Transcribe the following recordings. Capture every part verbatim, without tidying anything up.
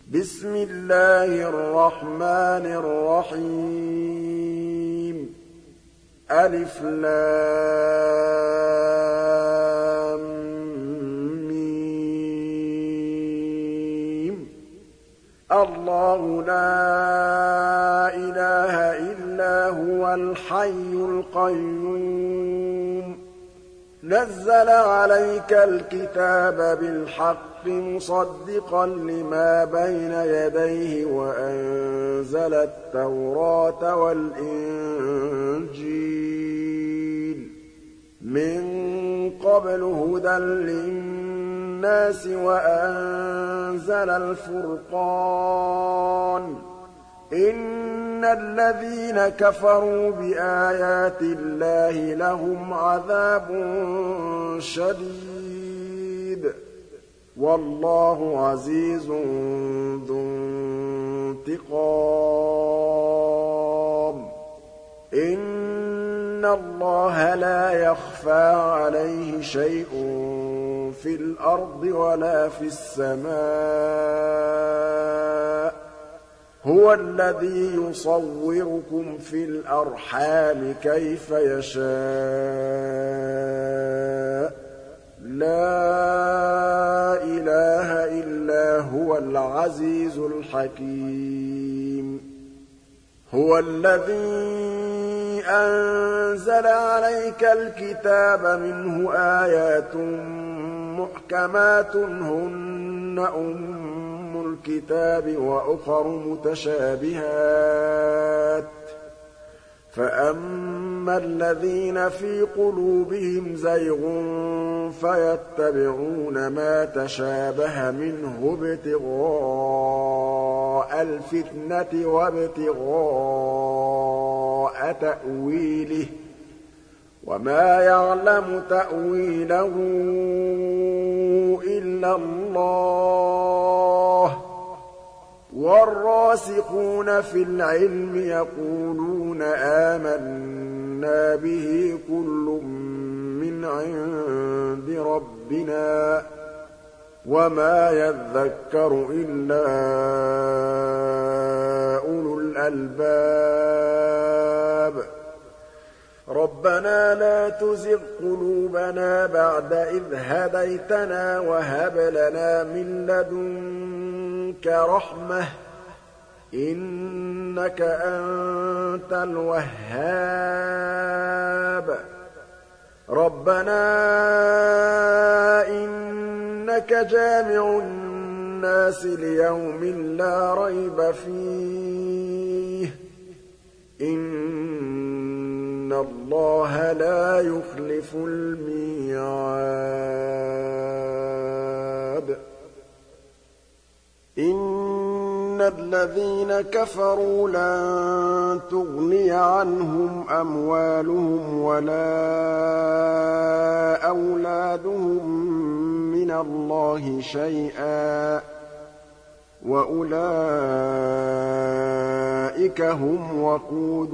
بسم الله الرحمن الرحيم ألف لام ميم الله لا إله إلا هو الحي القيوم نزل عليك الكتاب بالحق مصدقا لما بين يديه وأنزل التوراة والإنجيل من قبل هدى للناس وأنزل الفرقان إن الذين كفروا بآيات الله لهم عذاب شديد والله عزيز ذو انتقام إن الله لا يخفى عليه شيء في الأرض ولا في السماء هو الذي يصوركم في الأرحام كيف يشاء لا إله إلا هو العزيز الحكيم هو الذي أنزل عليك الكتاب منه آيات محكمات هن أم الكتاب وأخر متشابهات فأما الذين في قلوبهم زيغ فيتبعون ما تشابه منه ابتغاء الفتنة وابتغاء تأويله وما يعلم تأويله إلا الله والراسخون في العلم يقولون آمنا به كل من عند ربنا وما يذكر إلا أولو الألباب ربنا لا تزغ قلوبنا بعد إذ هديتنا وهب لنا من لدنك رحمة إنك أنت الوهاب ربنا إنك جامع الناس ليوم لا ريب فيه إن الله لا يخلف الميعاد إن الذين كفروا لن تغني عنهم أموالهم ولا أولادهم من الله شيئا وأولئك هم وقود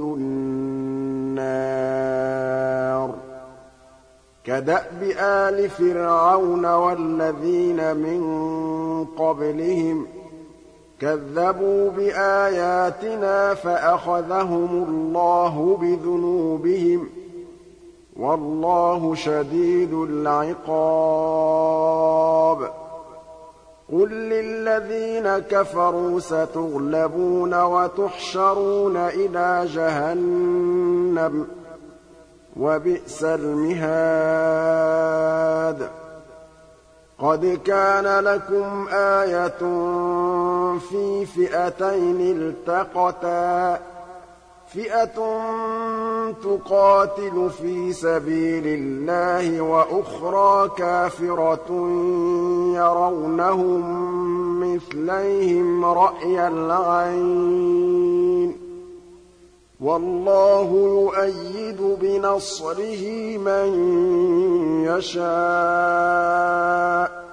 النار كدأب آل فرعون والذين من قبلهم كذبوا بآياتنا فأخذهم الله بذنوبهم والله شديد العقاب قل للذين كفروا ستغلبون وتحشرون إلى جهنم وبئس المهاد قد كان لكم آية في فئتين التقتا فئة تقاتل في سبيل الله وأخرى كافرة يرونهم مثليهم رأي العين والله يؤيد بنصره من يشاء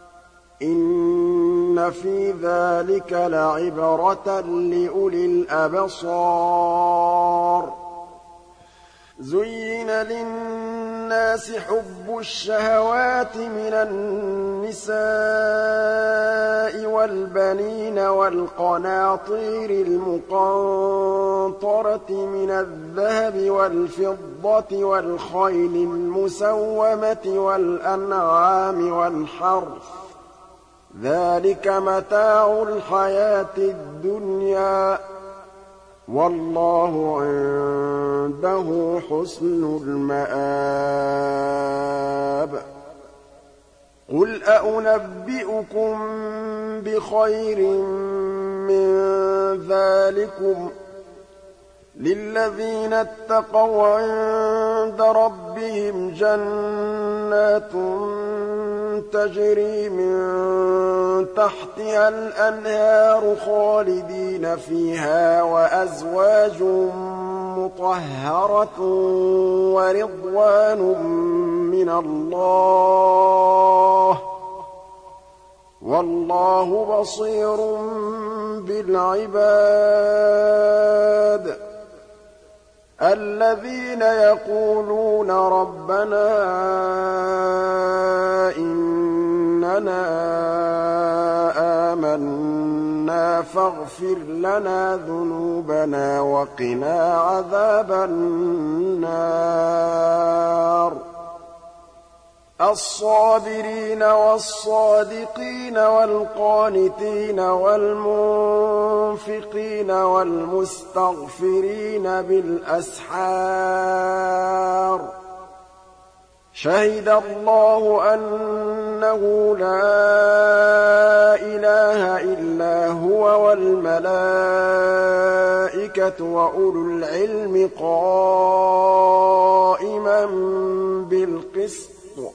إن في ذلك لعبرة لأولي الأبصار زين للناس النَّاسِ حُبُّ الشَّهَوَاتِ مِنَ النِّسَاءِ وَالْبَنِينَ وَالْقَنَاطِيرِ الْمُقَنطَرَةِ مِنَ الذَّهَبِ وَالْفِضَّةِ وَالْخَيْلِ الْمُسَوَّمَةِ وَالْأَنْعَامِ وَالْحَرْثِ ۗ ذَٰلِكَ مَتَاعُ الْحَيَاةِ الدُّنْيَا ۖ وَاللَّهُ عِندَهُ حُسْنُ الْمَآبِ. قُلْ أَؤُنَبِّئُكُم بِخَيْرٍ مِّن ذَٰلِكُمْ ۚ لِلَّذِينَ اتَّقَوْا عِندَ رَبِّهِمْ جَنَّاتٌ تَجْرِي مِن تَحْتِهَا الْأَنْهَارُ خَالِدِينَ فِيهَا وَأَزْوَاجٌ مُّطَهَّرَةٌ وَرِضْوَانٌ مِّنَ اللَّهِ ۗ وَاللَّهُ بَصِيرٌ بِالْعِبَادِ. الَّذِينَ يَقُولُونَ رَبَّنَا إِنَّنَا آمَنَّا فَاغْفِرْ لَنَا ذُنُوبَنَا وَقِنَا عَذَابَ النَّارِ. الصَّابِرِينَ وَالصَّادِقِينَ وَالْقَانِتِينَ وَالْمُنفِقِينَ وَالْمُسْتَغْفِرِينَ بِالْأَسْحَارِ. شَهِدَ اللَّهُ أَنَّهُ لَا إِلَٰهَ إِلَّا هُوَ وَالْمَلَائِكَةُ وَأُولُو الْعِلْمِ قَائِمًا بِالْقِسْطِ.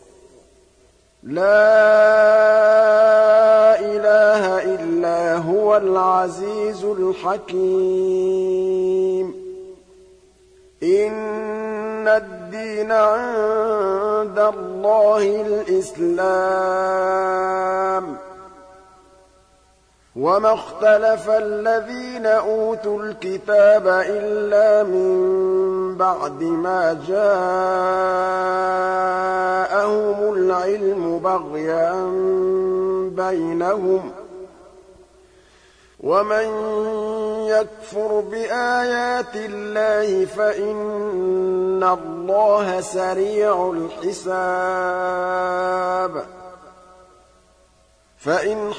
لَا إِلَٰهَ إِلَّا هُوَ الْعَزِيزُ الْحَكِيمُ. إِنَّ الدِّينَ عِندَ اللَّهِ الْإِسْلَامُ ۗ وَمَا اخْتَلَفَ الَّذِينَ أُوتُوا الْكِتَابَ إِلَّا مِن بَعْدِ مَا جَاءَهُمُ الْعِلْمُ بَغْيًا بَيْنَهُمْ ۗ وَمَن يَكْفُرْ بِآيَاتِ اللَّهِ فَإِنَّ اللَّهَ سَرِيعُ الْحِسَابِ. فَإِنْ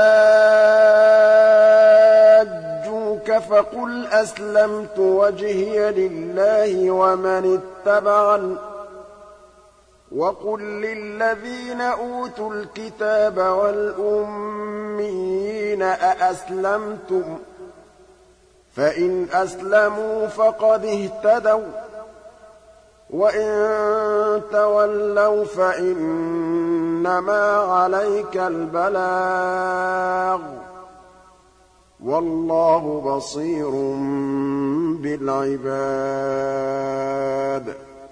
حَاجُّوكَ فَقُلْ أَسْلَمْتُ وَجْهِيَ لِلَّهِ وَمَنِ اتَّبَعَنِ ۗ وَقُل لِّلَّذِينَ أُوتُوا الْكِتَابَ وَالْأُمِّيِّينَ أَأَسْلَمْتُمْ ۚ فَإِنْ أَسْلَمُوا فَقَدِ اهْتَدَوا ۖ وَّإِن تَوَلَّوْا فَإِنَّمَا عَلَيْكَ الْبَلَاغُ ۗ وَاللَّهُ بَصِيرٌ بِالْعِبَادِ.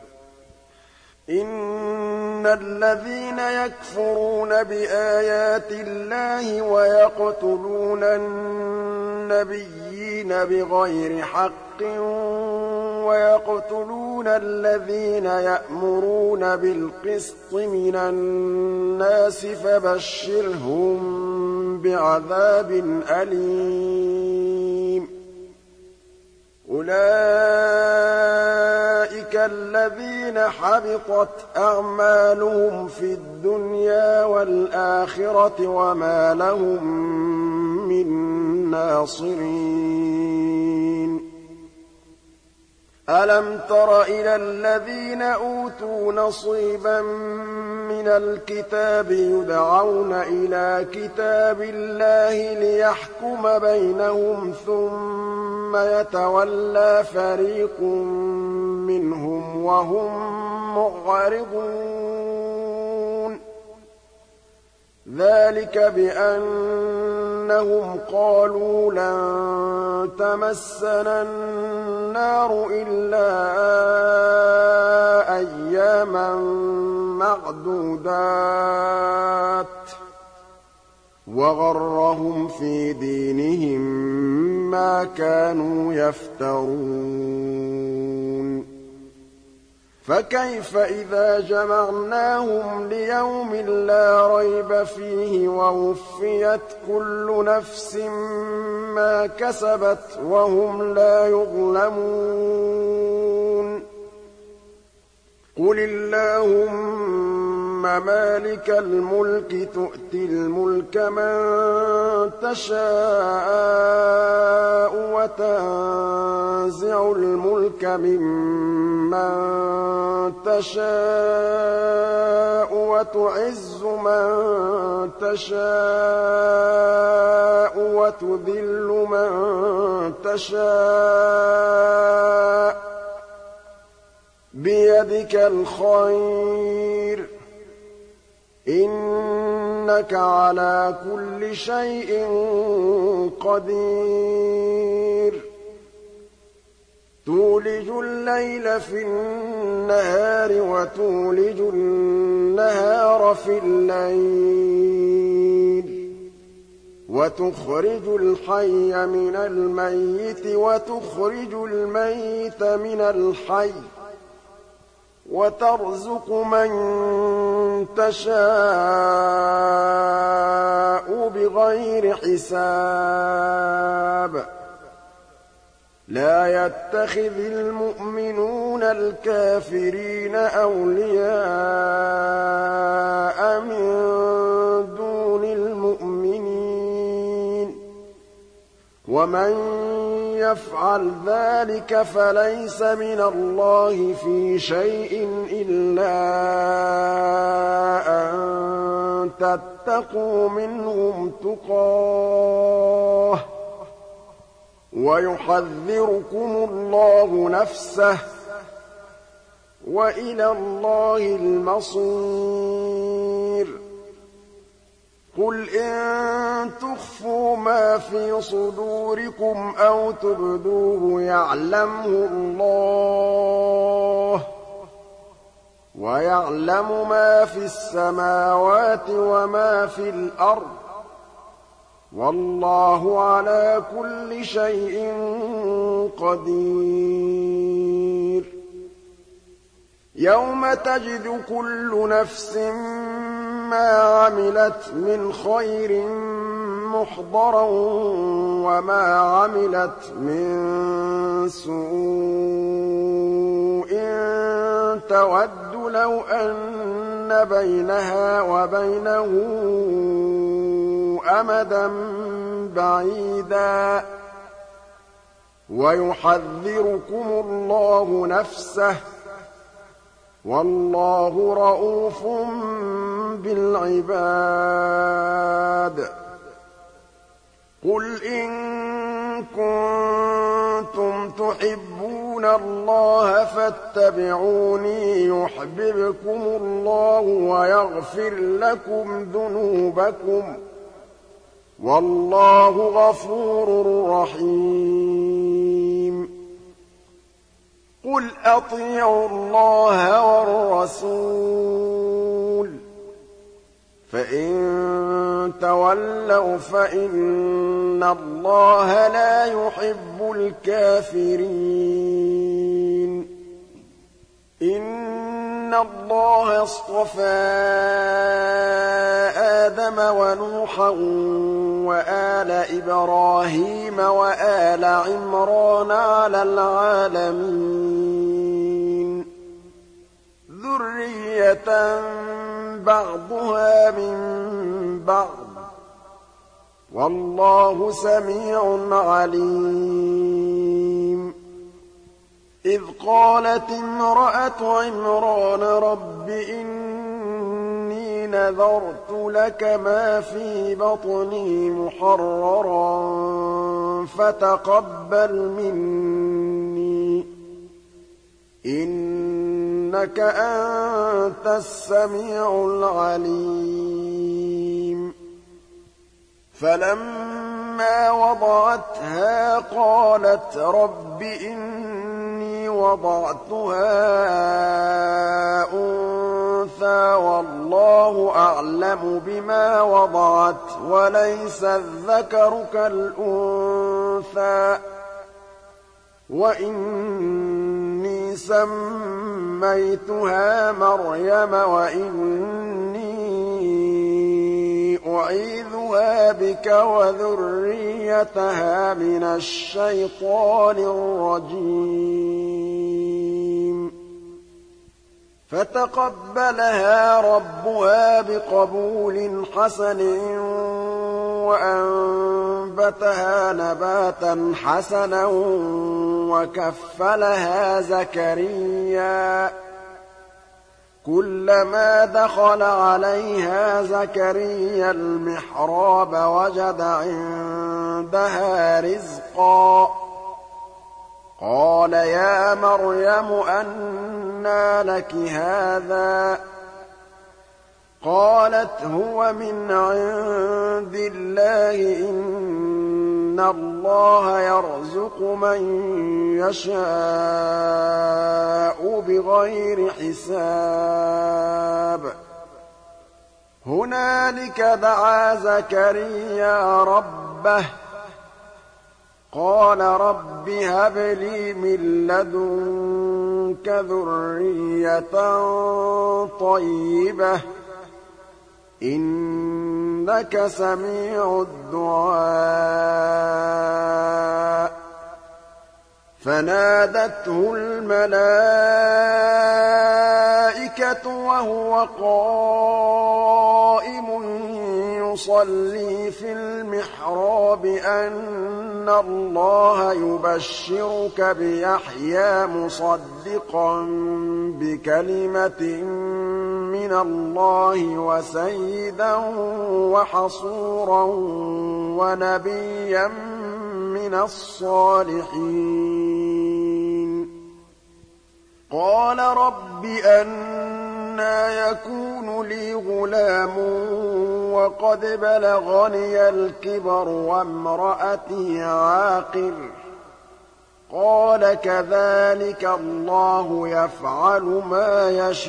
إِنَّ الَّذِينَ يَكْفُرُونَ بِآيَاتِ اللَّهِ وَيَقْتُلُونَ النَّبِيِّينَ بِغَيْرِ حَقٍّ وَيَقْتُلُونَ الَّذِينَ يَأْمُرُونَ بِالْقِسْطِ مِنَ النَّاسِ فَبَشِّرْهُم بِعَذَابٍ أَلِيمٍ. أُولَٰئِكَ الَّذِينَ حَبِطَتْ أَعْمَالُهُمْ فِي الدُّنْيَا وَالْآخِرَةِ وَمَا لَهُم مِّن نَّاصِرِينَ. أَلَمْ تَرَ إِلَى الَّذِينَ أُوتُوا نَصِيبًا مِّنَ الْكِتَابِ يُدْعَوْنَ إِلَىٰ كِتَابِ اللَّهِ لِيَحْكُمَ بَيْنَهُمْ ثُمَّ يَتَوَلَّىٰ فَرِيقٌ مِّنْهُمْ وَهُم مُّعْرِضُونَ. ذَٰلِكَ بِأَنَّهُمْ قَالُوا لَن تَمَسَّنَا النَّارُ إِلَّا أَيَّامًا مَّعْدُودَاتٍ ۖ وَغَرَّهُمْ فِي دِينِهِم مَّا كَانُوا يَفْتَرُونَ. فكيف إذا جمعناهم ليوم لا ريب فيه ووفيت كل نفس ما كسبت وهم لا يظلمون قل اللهم مالك الملك تؤتي الملك من تشاء وتنزع الملك ممن تشاء وتعز من تشاء وتذل من تشاء بيدك الخير إنك على كل شيء قدير تولج الليل في النهار وتولج النهار في الليل وتخرج الحي من الميت وتخرج الميت من الحي وترزق من تشاء بغير حساب لا يتخذ المؤمنون الكافرين أولياء من دون المؤمنين ومن يفعل ذلك فليس من الله في شيء إلا أن تتقوا منهم تقاه ويحذركم الله نفسه وإلى الله المصير قل إن تخفوا ما في صدوركم أو تبدوه يعلمه الله ويعلم ما في السماوات وما في الأرض والله على كل شيء قدير يوم تجد كل نفس ما عملت من خير محضرا وما عملت من سوء تود لو أن بينها وبينه أمدا بعيدا ويحذركم الله نفسه والله رءوف بالعباد قل إن كنتم تحبون الله فاتبعوني يحببكم الله ويغفر لكم ذنوبكم والله غفور رحيم قل أطيعوا الله والرسول فإن تولوا فإن الله لا يحب الكافرين إن الله اصطفى آدم ونوحا وآل إبراهيم وآل عمران على العالمين ذرية بعضها من بعض والله سميع عليم إذ قالت امرأة عمران رب إني نذرت لك ما في بطني محررا فتقبل مني إنك أنت السميع العليم فلما وضعتها قالت رب إني وضعتها أنثى والله أعلم بما وضعت وليس الذكر كالأنثى وإني سميتها مريم وإني أعيذها بك وذريتها من الشيطان الرجيم فتقبلها ربها بقبول حسن وأنبتها نباتا حسنا وكفلها زكريا كلما دخل عليها زكريا المحراب وجد عندها رزقا قال يا مريم أنى لك هذا قالت هو من عند الله إن الله يرزق من يشاء بغير حساب هنالك دعا زكريا ربه قال رب هب لي من لدنك ذرية طيبة إنك سميع الدعاء فنادته الملائكة وهو قائم يصلي في المحراب أن الله يبشرك بيحيى مصدقا بكلمة من الله وسيدا وحصورا ونبيا من الصالحين قال رب أنى يكون لي غلام وقد بلغني الكبر وامرأتي عاقر قال كذلك الله يفعل ما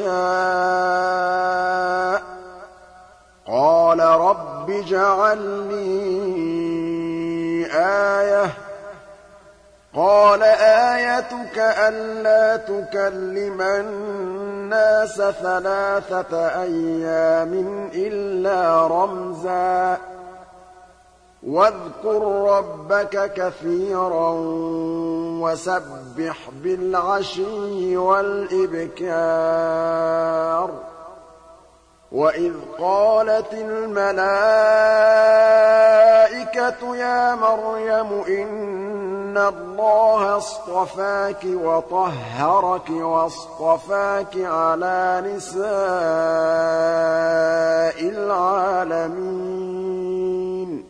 يشاء قال رب اجعل لي آية قال آيتك ألا تكلم الناس ثلاثة أيام إلا رمزا واذكر ربك كثيرا وسبح بالعشي والإبكار وإذ قالت الملائكة يا مريم إن الله اصطفاك وطهرك واصطفاك على نساء العالمين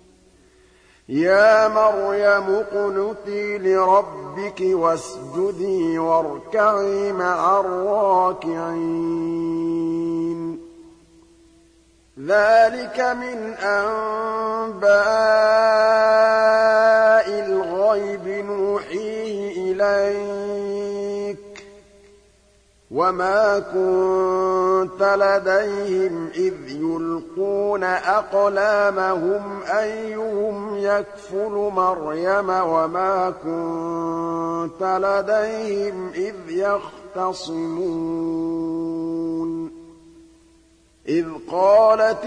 يا مريم اقنتي لربك واسجدي واركعي مع الراكعين ذلك من أنباء الغيب نوحيه إليك وما كنت لديهم إذ يلقون أقلامهم أيهم يكفل مريم وما كنت لديهم إذ يختصمون إذ قالت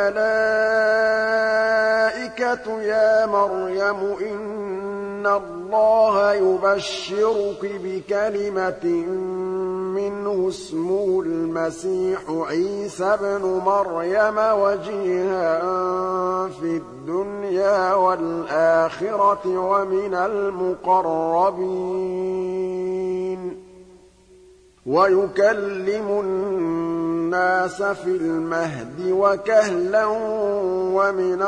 الملائكة يا مريم إن الله يبشرك بكلمة منه اسمه المسيح عيسى ابن مريم وجيها في الدنيا والآخرة ومن المقربين ويكلم الناس في المهد وكهلا ومن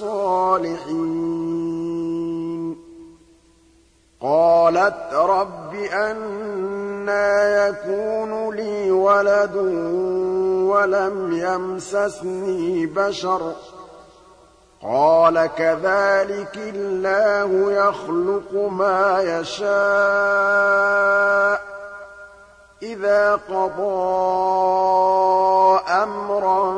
الصالحين قالت رب أنى يكون لي ولد ولم يمسسني بشر قال كذلك الله يخلق ما يشاء إذا قضى أمرا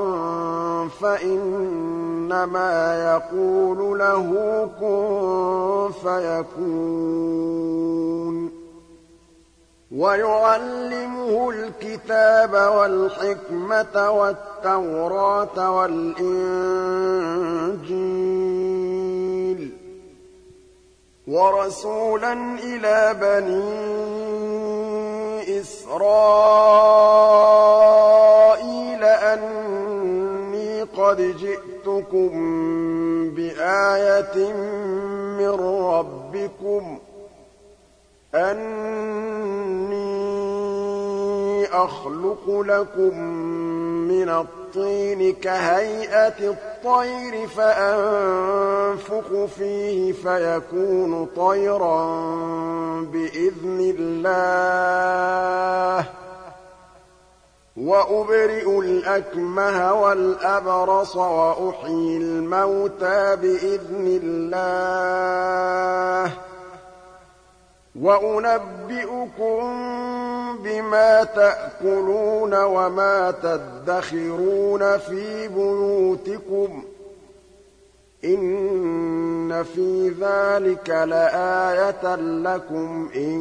فإنما يقول له كن فيكون وَيُعَلِّمُهُ الْكِتَابَ وَالْحِكْمَةَ وَالتَّوْرَاةَ وَالْإِنجِيلَ وَرَسُولًا إِلَىٰ بَنِي إِسْرَائِيلَ أَنِّي قَدْ جِئْتُكُم بِآيَةٍ مِّن رَّبِّكُمْ أَنِّي أَخْلُقُ لَكُم مِّنَ الطِّينِ كَهَيْئَةِ الطَّيْرِ فَأَنفُخُ فِيهِ فَيَكُونُ طَيْرًا بِإِذْنِ اللَّهِ ۖ وَأُبْرِئُ الْأَكْمَهَ وَالْأَبْرَصَ وَأُحْيِي الْمَوْتَىٰ بِإِذْنِ اللَّهِ ۖ وَأُنَبِّئُكُم بِمَا تَأْكُلُونَ وَمَا تَدَّخِرُونَ فِي بُيُوتِكُمْ ۚ إِنَّ فِي ذَٰلِكَ لَآيَةً لَّكُمْ إِن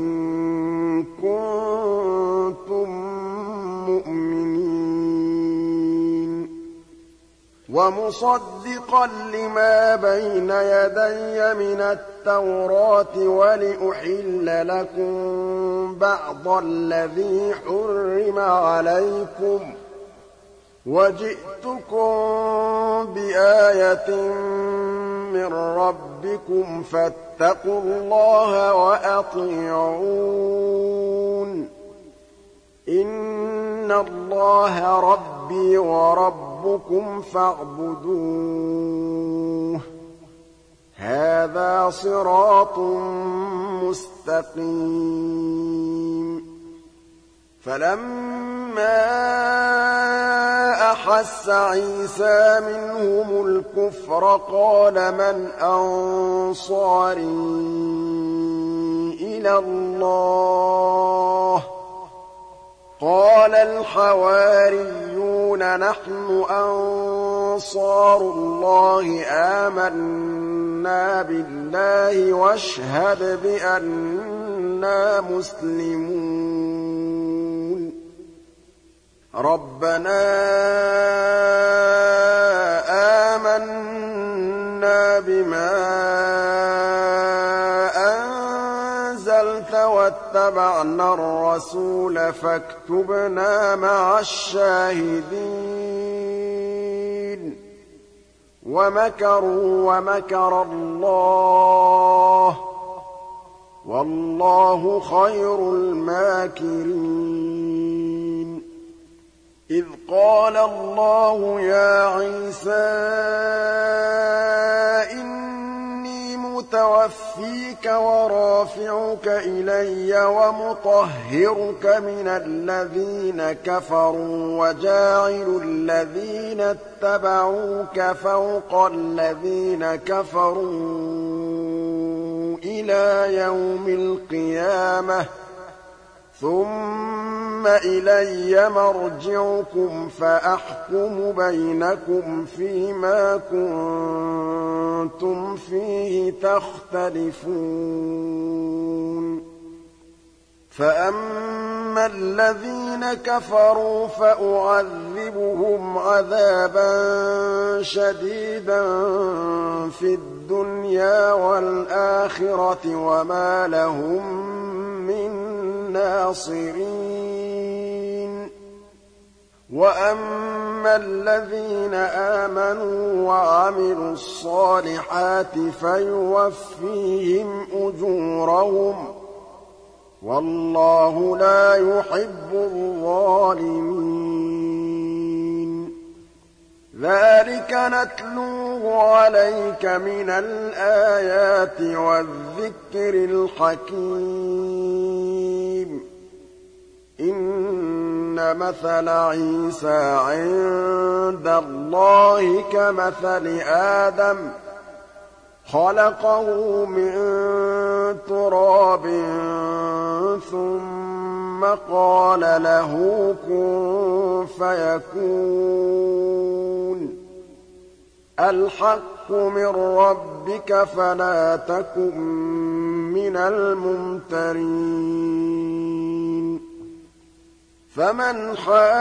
كُنتُم مُّؤْمِنِينَ وَمُصَدِّقًا لِّمَا بَيْنَ يَدَيَّ مِنَ التَّوْرَاةِ وَلِأُحِلَّ لَكُم بَعْضَ الَّذِي حُرِّمَ عَلَيْكُمْ ۚ وَجِئْتُكُم بِآيَةٍ مِّن رَّبِّكُمْ فَاتَّقُوا اللَّهَ وَأَطِيعُونِ ۚ إِنَّ اللَّهَ رَبِّي وَرَبُّكُمْ فَاعْبُدُوهُ ۚ هَٰذَا صِرَاطٌ مُّسْتَقِيمٌ فَلَمَّا أَحَسَّ عِيسَىٰ مِنْهُمُ الْكُفْرَ قَالَ مَنْ أَنصَارِي إِلَى اللَّهِ ۖ قَالَ الْحَوَارِيُّونَ نَحْنُ أَنصَارُ اللَّهِ آمَنَّا بِاللَّهِ وَاشْهَدْ بِأَنَّا مُسْلِمُونَ رَبَّنَا آمَنَّا بِمَا أَنزَلْتَ وَاتَّبَعْنَا الرَّسُولَ فَاكْتُبْنَا مَعَ الشَّاهِدِينَ وَمَكَرُوا وَمَكَرَ اللَّهُ ۖ وَاللَّهُ خَيْرُ الْمَاكِرِينَ إِذْ قَالَ اللَّهُ يَا عِيسَىٰ إِنِّي مُتَوَفِّيكَ وَرَافِعُكَ إِلَيَّ وَمُطَهِّرُكَ مِنَ الَّذِينَ كَفَرُوا وَجَاعِلُ الَّذِينَ اتَّبَعُوكَ فَوْقَ الَّذِينَ كَفَرُوا إِلَىٰ يَوْمِ الْقِيَامَةِ ثُمَّ إِلَيَّ مَرْجِعُكُمْ فَأَحْكُمُ بَيْنَكُمْ فِيمَا كُنتُمْ فِيهِ تَخْتَلِفُونَ فَأَمَّا الَّذِينَ كَفَرُوا فَأُعَذِّبُهُمْ عَذَابًا شَدِيدًا فِي الدُّنْيَا وَالْآخِرَةِ وَمَا لَهُم مِّن نَّاصِرِينَ وَأَمَّا الَّذِينَ آمَنُوا وَعَمِلُوا الصَّالِحَاتِ فَيُوَفِّيهِمْ أُجُورَهُمْ ۗ وَاللَّهُ لَا يُحِبُّ الظَّالِمِينَ ذَٰلِكَ نَتْلُوهُ عَلَيْكَ مِنَ الْآيَاتِ وَالذِّكْرِ الْحَكِيمِ إِنَّ مَثَلَ عِيسَىٰ عِندَ اللَّهِ كَمَثَلِ آدَمَ ۖ خَلَقَهُ مِن تُرَابٍ ثُمَّ قَالَ لَهُ كُن فَيَكُونُ الْحَقُّ مِن رَّبِّكَ فَلَا تَكُن مِّنَ الْمُمْتَرِينَ فَمَنْ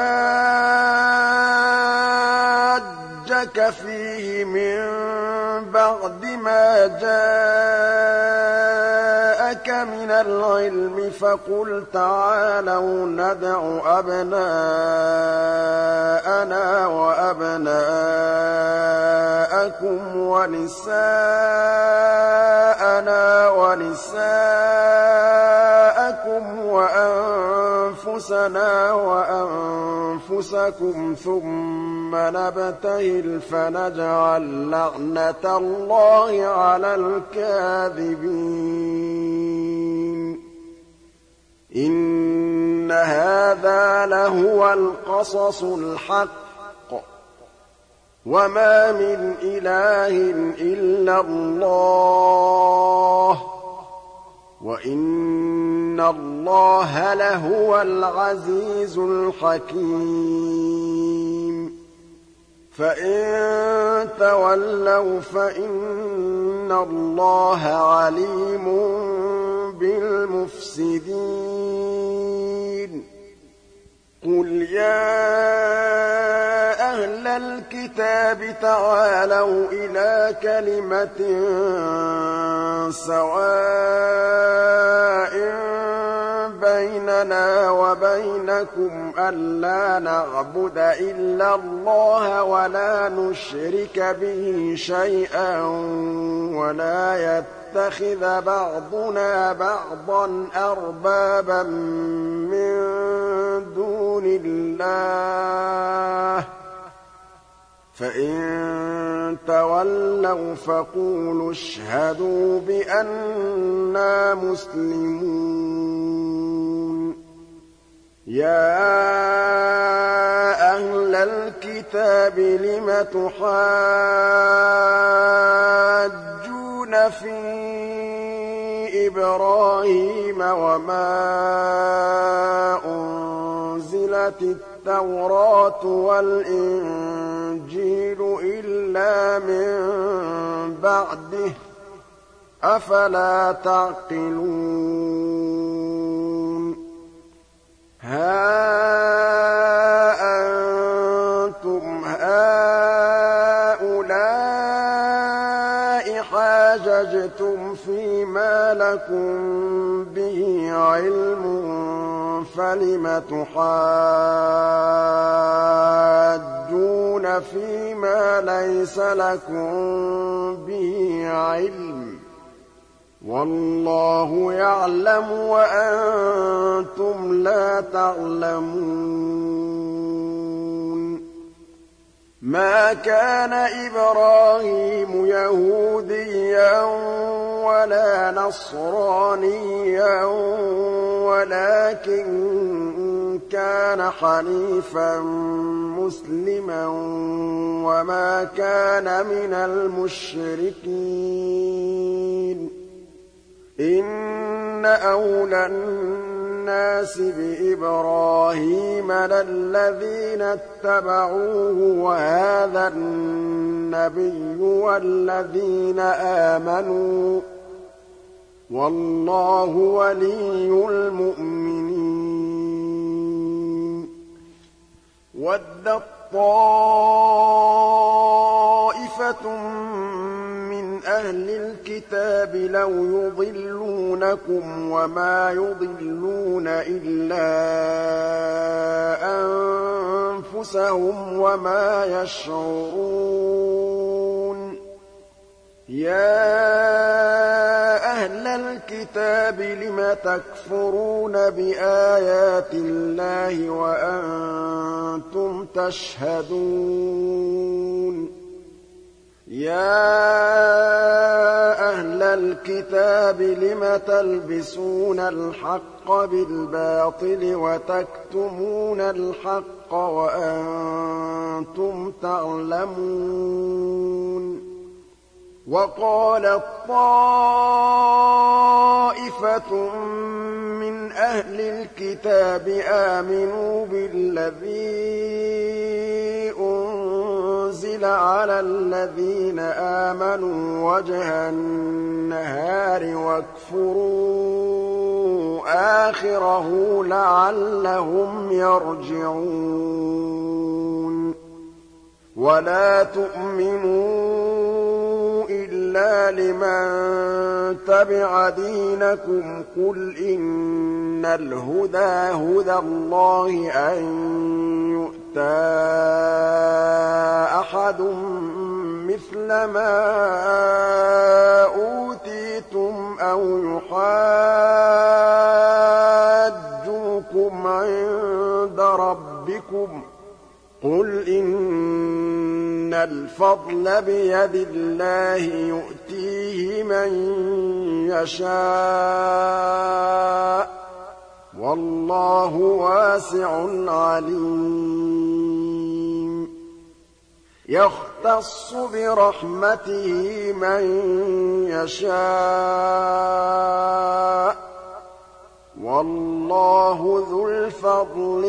حَاجَّكَ فِيهِ مِن بَعْدِ مَا جَاءَكَ مِنَ الْعِلْمِ فَقُلْ تَعَالَوْا نَدْعُ أَبْنَاءَنَا وَأَبْنَاءَكُمْ وَنِسَاءَنَا وَنِسَاءَكُمْ وَأَنفُسَنَا وَأَنفُسَكُمْ ثُمَّ نَبْتَهِلْ فَنَجْعَلْ لَعْنَتَ اللَّهِ عَلَى الْكَاذِبِينَ إِنَّ هَٰذَا لَهُوَ الْقَصَصُ الْحَقُّ ۚ وَمَا مِنْ إِلَٰهٍ إِلَّا اللَّهُ ۚ وَإِنَّ اللَّهَ لَهُوَ الْعَزِيزُ الْحَكِيمُ فَإِن تَوَلَّوْا فَإِنَّ اللَّهَ عَلِيمٌ بِالْمُفْسِدِينَ قُلْ يَا أَهْلَ الْكِتَابِ تَعَالَوْا إِلَىٰ كَلِمَةٍ سَوَاءٍ بَيْنَنَا وَبَيْنَكُمْ أَلَّا نَعْبُدَ إِلَّا اللَّهَ وَلَا نُشْرِكَ بِهِ شَيْئًا وَلَا يَتَّخِذَ بَعْضُنَا بَعْضًا أَرْبَابًا مِّن دُونِ اللَّهِ ۚ فَإِن تَوَلَّوْا فَقُولُوا اشْهَدُوا بِأَنَّا مُسْلِمُونَ يَا أَهْلَ الْكِتَابِ لِمَ تُحَاجُّونَ فِي إِبْرَاهِيمَ وَمَا أُنزِلَتِ التَّوْرَاةُ وَالْإِنجِيلُ إِلَّا مِن بَعْدِهِ ۚ أَفَلَا تَعْقِلُونَ هَا أَنتُمْ هَٰؤُلَاءِ حَاجَجْتُمْ فِيمَا لَكُم بِهِ عِلْمٌ فَلِمَ تُحَاجُّونَ فِيمَا لَيْسَ لَكُم بِهِ عِلْمٌ ۚ وَاللَّهُ يَعْلَمُ وَأَنتُمْ لَا تَعْلَمُونَ مَا كَانَ إِبْرَاهِيمُ يَهُودِيًّا وَلَا نَصْرَانِيًّا وَلَٰكِن كَانَ حَنِيفًا مُّسْلِمًا وَمَا كَانَ مِنَ الْمُشْرِكِينَ إِنَّ أَوْلَى النَّاسِ بِإِبْرَاهِيمَ لَلَّذِينَ اتَّبَعُوهُ وَهَٰذَا النَّبِيُّ وَالَّذِينَ آمَنُوا ۗ وَاللَّهُ وَلِيُّ الْمُؤْمِنِينَ وَدَّت طَّائِفَةٌ مِّنْ أَهْلِ الْكِتَابِ لَوْ يُضِلُّونَكُمْ وَمَا يُضِلُّونَ إِلَّا أَنفُسَهُمْ وَمَا يَشْعُرُونَ يَا أَهْلَ الْكِتَابِ لِمَ تَكْفُرُونَ بِآيَاتِ اللَّهِ وَأَنتُمْ تَشْهَدُونَ يَا أَهْلَ الْكِتَابِ لِمَ تَلْبِسُونَ الْحَقَّ بِالْبَاطِلِ وَتَكْتُمُونَ الْحَقَّ وَأَنتُمْ تَعْلَمُونَ وَقَالَت طَّائِفَةٌ مِّنْ أَهْلِ الْكِتَابِ آمِنُوا بِالَّذِي أُنزِلَ عَلَى الَّذِينَ آمَنُوا وَجْهَ النَّهَارِ وَاكْفُرُوا آخِرَهُ لَعَلَّهُمْ يَرْجِعُونَ وَلَا تُؤْمِنُوا إِلَّا لِمَن تَبِعَ دِينَكُمْ قُلْ إِنَّ الْهُدَىٰ هُدَى اللَّهِ أَن يُؤْتَىٰ أَحَدٌ مِّثْلَ مَا أُوتِيتُمْ أَوْ يُحَاجُّوكُمْ عِندَ رَبِّكُمْ ۗ قُلْ إِنَّ الْفَضْلَ بِيَدِ اللَّهِ يُؤْتِيهِ مَن يَشَاءُ ۗ وَاللَّهُ وَاسِعٌ عَلِيمٌ يَخْتَصُّ بِرَحْمَتِهِ مَن يَشَاءُ ۗ وَاللَّهُ ذُو الْفَضْلِ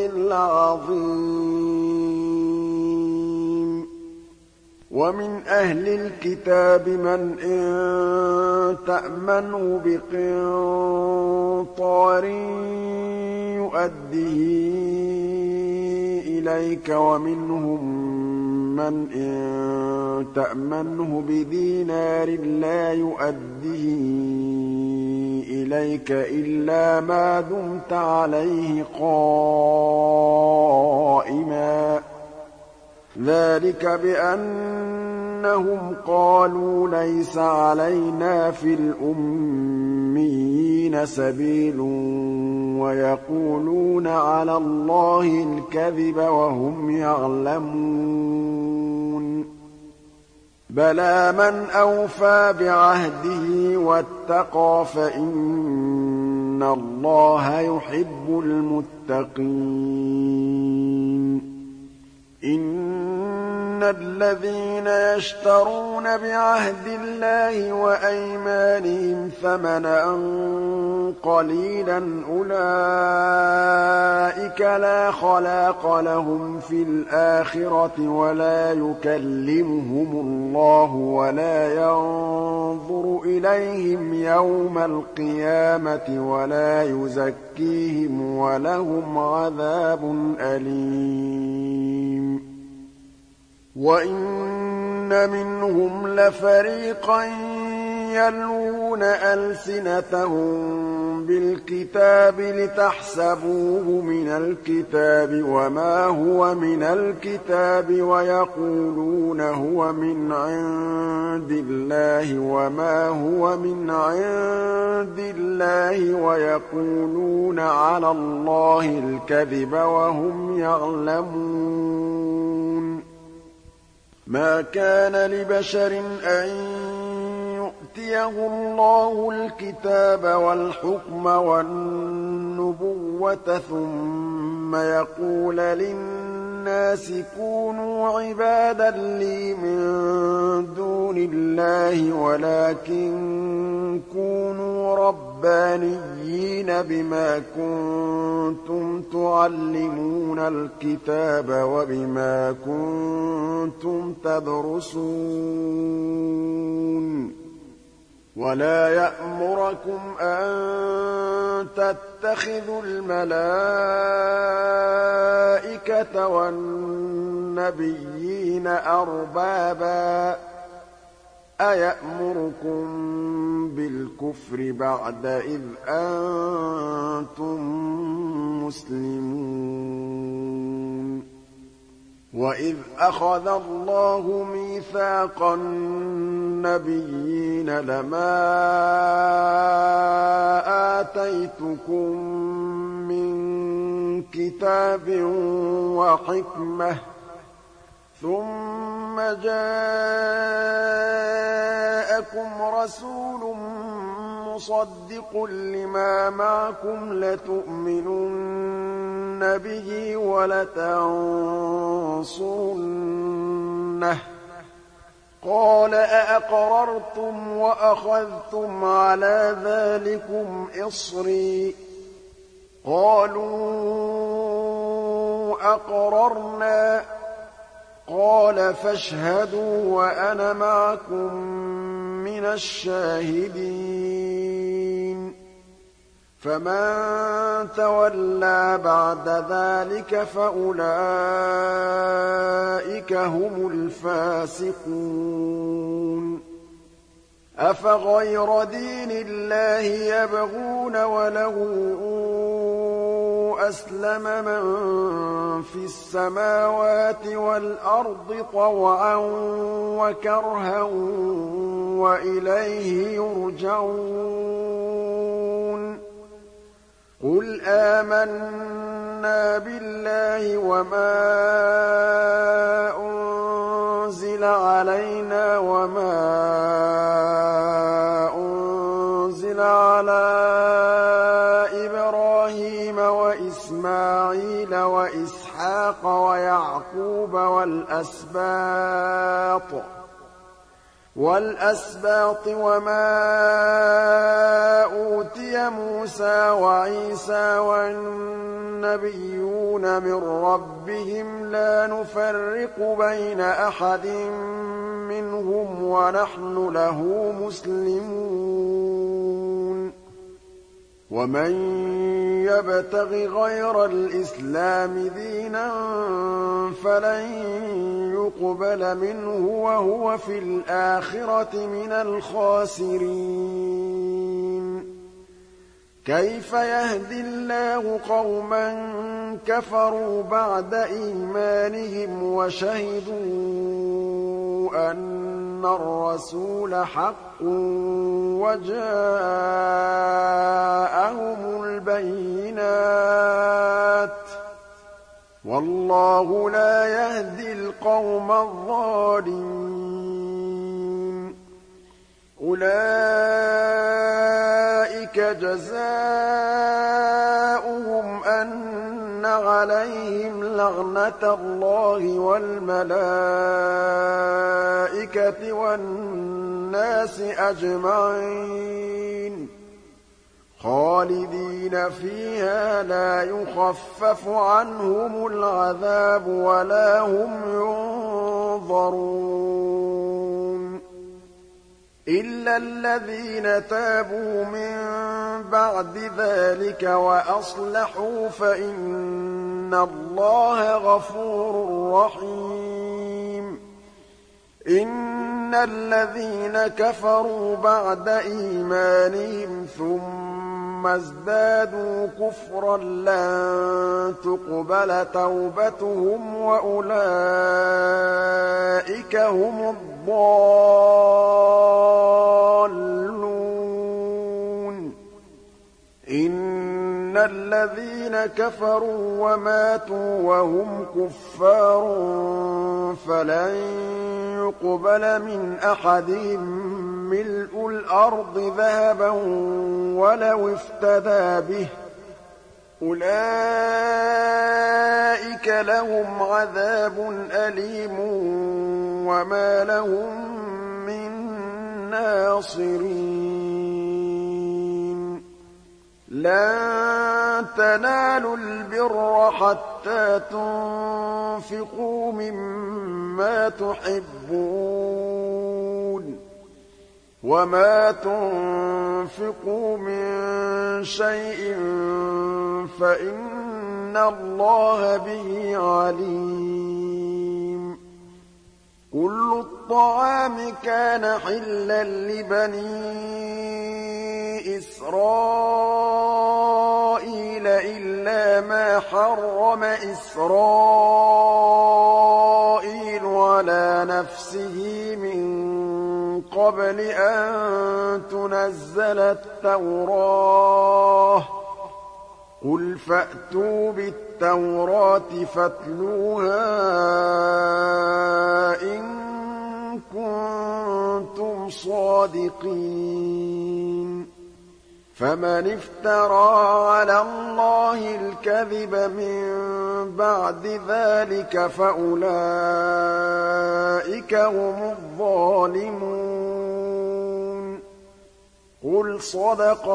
الْعَظِيمِ وَمِنْ أَهْلِ الْكِتَابِ مَنْ إِن تَأْمَنْهُ بِقِنطَارٍ يُؤَدِّهِ إِلَيْكَ وَمِنْهُم مَّنْ إِن تَأْمَنْهُ بِدِينَارٍ لَّا يُؤَدِّهِ إِلَيْكَ إِلَّا مَا دُمْتَ عَلَيْهِ قَائِمًا ۗ ذَٰلِكَ بِأَنَّهُمْ قَالُوا لَيْسَ عَلَيْنَا فِي الْأُمِّيِّينَ سَبِيلٌ وَيَقُولُونَ عَلَى اللَّهِ الْكَذِبَ وَهُمْ يَعْلَمُونَ بَلَىٰ مَنْ أَوْفَىٰ بِعَهْدِهِ وَاتَّقَىٰ فَإِنَّ اللَّهَ يُحِبُّ الْمُتَّقِينَ إِنَّ الَّذِينَ يَشْتَرُونَ بِعَهْدِ اللَّهِ وَأَيْمَانِهِمْ ثَمَنًا قَلِيلًا أُولَٰئِكَ لَا خَلَاقَ لَهُمْ فِي الْآخِرَةِ وَلَا يُكَلِّمُهُمُ اللَّهُ وَلَا يَنظُرُ إِلَيْهِمْ يَوْمَ الْقِيَامَةِ وَلَا يُزَكِّيهِمْ وَلَهُمْ عَذَابٌ أَلِيمٌ وَإِنَّ مِنْهُمْ لَفَرِيقًا يَلْوُونَ أَلْسِنَتَهُم بِالْكِتَابِ لِتَحْسَبُوهُ مِنَ الْكِتَابِ وَمَا هُوَ مِنَ الْكِتَابِ وَيَقُولُونَ هُوَ مِنْ عِندِ اللَّهِ وَمَا هُوَ مِنْ عِندِ اللَّهِ وَيَقُولُونَ عَلَى اللَّهِ الْكَذِبَ وَهُمْ يَعْلَمُونَ مَا كَانَ لِبَشَرٍ أَن يُؤْتِيَهُ اللَّهُ الْكِتَابَ وَالْحُكْمَ وَالنُّبُوَّةَ ثُمَّ يَقُولَ لِلنَّاسِ كُونُوا عِبَادًا لِّي مِن دُونِ اللَّهِ وَلَٰكِن كُونُوا رَبَّانِيِّينَ بِمَا كُنتُمْ تُعَلِّمُونَ الْكِتَابَ وَبِمَا كُنتُمْ تَدْرُسُونَ وَلَا يَأْمُرَكُمْ أَن تَتَّخِذُوا الْمَلَائِكَةَ وَالنَّبِيِّينَ أَرْبَابًا ۗ أَيَأْمُرُكُم بِالْكُفْرِ بَعْدَ إِذْ أَنتُم مُّسْلِمُونَ وَإِذْ أَخَذَ اللَّهُ مِيثَاقَ النَّبِيِّينَ لَمَا آتَيْتُكُم مِّن كِتَابٍ وَحِكْمَةٍ ثُمَّ جَاءَكُمْ رَسُولٌ مُّصَدِّقٌ لِّمَا مَعَكُمْ لَتُؤْمِنُنَّ بِهِ وَلَتَنصُرُنَّهُ ۚ قَالَ أَأَقْرَرْتُمْ وَأَخَذْتُمْ عَلَىٰ ذَٰلِكُمْ إِصْرِي ۖ قَالُوا أَقْرَرْنَا ۚ قَالَ فَاشْهَدُوا وَأَنَا مَعَكُم مِّنَ الشَّاهِدِينَ فَمَن تَوَلَّىٰ بَعْدَ ذَٰلِكَ فَأُولَٰئِكَ هُمُ الْفَاسِقُونَ أَفَغَيْرَ دِينِ اللَّهِ يَبْغُونَ وَلَهُ أَسْلَمَ مَن فِي السَّمَاوَاتِ وَالْأَرْضِ طَوْعًا وَكَرْهًا وَإِلَيْهِ يُرْجَعُونَ قُلْ آمَنَّا بِاللَّهِ وَمَا أُنزِلَ عَلَيْنَا وَمَا أُنزِلَ عَلَىٰ إِبْرَاهِيمَ وَإِسْمَاعِيلَ وَإِسْحَاقَ وَيَعْقُوبَ وَالْأَسْبَاطِ وَالْأَسْبَاطِ وَمَا أُوتِيَ مُوسَىٰ وَعِيسَىٰ وَالنَّبِيُّونَ مِن رَّبِّهِمْ لَا نُفَرِّقُ بَيْنَ أَحَدٍ مِّنْهُمْ وَنَحْنُ لَهُ مُسْلِمُونَ وَمَن يَبْتَغِ غَيْرَ الْإِسْلَامِ دِينًا فَلَن يُقْبَلَ مِنْهُ وَهُوَ فِي الْآخِرَةِ مِنَ الْخَاسِرِينَ كَيْفَ يَهْدِي اللَّهُ قَوْمًا كَفَرُوا بَعْدَ إِيمَانِهِمْ وَشَهِدُوا أَنَّ الرَّسُولَ حَقٌّ وَجَاءَهُمُ الْبَيِّنَاتُ ۚ وَاللَّهُ لَا يَهْدِي الْقَوْمَ الظَّالِمِينَ أُولَٰئِكَ جَزَاؤُهُمْ أَنَّ عَلَيْهِمْ لَعْنَةَ اللَّهِ وَالْمَلَائِكَةِ وَالنَّاسِ أَجْمَعِينَ خَالِدِينَ فِيهَا لَا يُخَفَّفُ عَنْهُمُ الْعَذَابُ وَلَا هُمْ يُنظَرُونَ إِلَّا الَّذِينَ تَابُوا مِن بَعْدِ ذَٰلِكَ وَأَصْلَحُوا فَإِنَّ اللَّهَ غَفُورٌ رَّحِيمٌ إِنَّ الَّذِينَ كَفَرُوا بَعْدَ إِيمَانِهِمْ ثُمَّ ازْدَادُوا كُفْرًا لَّن تُقْبَلَ تَوْبَتُهُمْ وَأُولَٰئِكَ هُمُ الضَّالُّونَ إِنَّ الَّذِينَ كَفَرُوا وَمَاتُوا وَهُمْ كُفَّارٌ فَلَن يُقْبَلَ مِنْ أَحَدِهِم مِّلْءُ الْأَرْضِ ذَهَبًا وَلَوِ افْتَدَىٰ بِهِ ۗ أُولَٰئِكَ لَهُمْ عَذَابٌ أَلِيمٌ وَمَا لَهُم مِّن نَّاصِرِينَ لَن تَنَالُوا الْبِرَّ حَتَّىٰ تُنفِقُوا مِمَّا تُحِبُّونَ ۚ وَمَا تُنفِقُوا مِن شَيْءٍ فَإِنَّ اللَّهَ بِهِ عَلِيمٌ كُلُّ الطَّعَامِ كَانَ حِلًّا لِّبَنِي إِسْرَائِيلَ إِلَّا مَا حَرَّمَ إِسْرَائِيلُ عَلَىٰ نَفْسِهِ مِن قَبْلِ أَن تُنَزَّلَ التَّوْرَاةُ ۗ قُلْ فَأْتُوا بِالتَّوْرَاةِ فَاتْلُوهَا إِن كُنتُمْ صَادِقِينَ فَمَنِ افْتَرَىٰ عَلَى اللَّهِ الْكَذِبَ مِن بَعْدِ ذَٰلِكَ فَأُولَٰئِكَ هُمُ الظَّالِمُونَ قُلْ صَدَقَ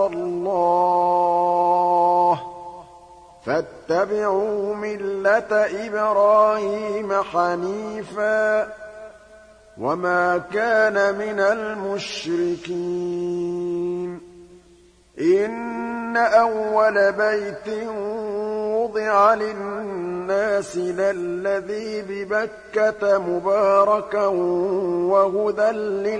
اللَّهُ ۗ فَاتَّبِعُوا مِلَّةَ إِبْرَاهِيمَ حَنِيفًا ۖ وَمَا كَانَ مِنَ الْمُشْرِكِينَ إِنَّ أَوَّلَ بَيْتٍ وُضِعَ لِلنَّاسِ لَلَّذِي بِبَكَّةَ مُبَارَكًا وَهُدًى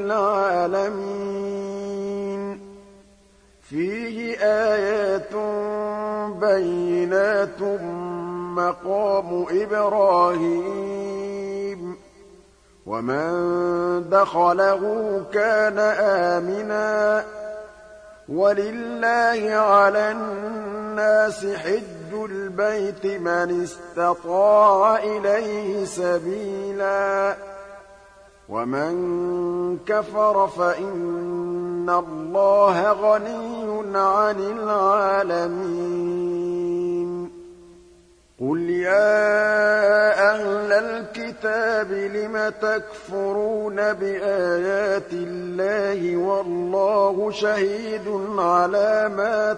لِّلْعَالَمِينَ فِيهِ آيَاتٌ بَيِّنَاتٌ مَّقَامُ إِبْرَاهِيمَ وَمَن دَخَلَهُ كَانَ آمِنًا وَلِلَّهِ عَلَى النَّاسِ حِجُّ الْبَيْتِ مَنِ اسْتَطَاعَ إِلَيْهِ سَبِيلًا وَمَن كَفَرَ فَإِنَّ اللَّهَ غَنِيٌّ عَنِ الْعَالَمِينَ قُلْ يَا أَهْلَ الْكِتَابِ لِمَ تَكْفُرُونَ بِآيَاتِ اللَّهِ وَاللَّهُ شَهِيدٌ عَلَىٰ مَا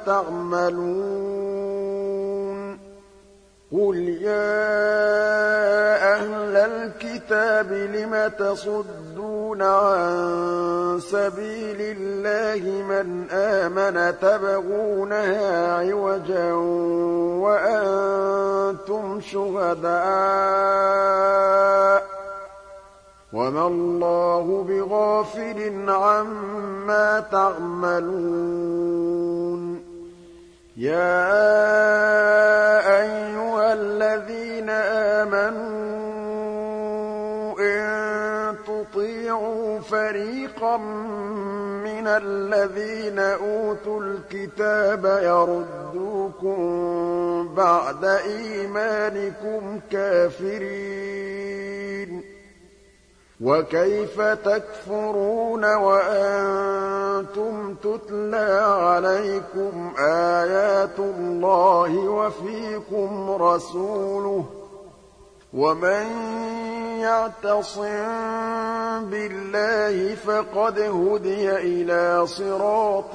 تَعْمَلُونَ قُلْ يَا أَهْلَ الْكِتَابِ لِمَ تَصُدُّونَ عَن سَبِيلِ اللَّهِ مَنْ آمَنَ تَبْغُونَهَا عِوَجًا وَأَنتُمْ شُهَدَاءُ وَمَا اللَّهُ بِغَافِلٍ عَمَّا تَعْمَلُونَ يَا أَيُّهَا الَّذِينَ آمَنُوا إِن تُطِيعُوا فَرِيقًا مِّنَ الَّذِينَ أُوتُوا الْكِتَابَ يَرُدُّوكُم بَعْدَ إِيمَانِكُمْ كَافِرِينَ وَكَيْفَ تَكْفُرُونَ وَأَنتُمْ تُتْلَىٰ عَلَيْكُمْ آيَاتُ اللَّهِ وَفِيكُمْ رَسُولُهُ ۗ وَمَن يَعْتَصِم بِاللَّهِ فَقَدْ هُدِيَ إِلَىٰ صِرَاطٍ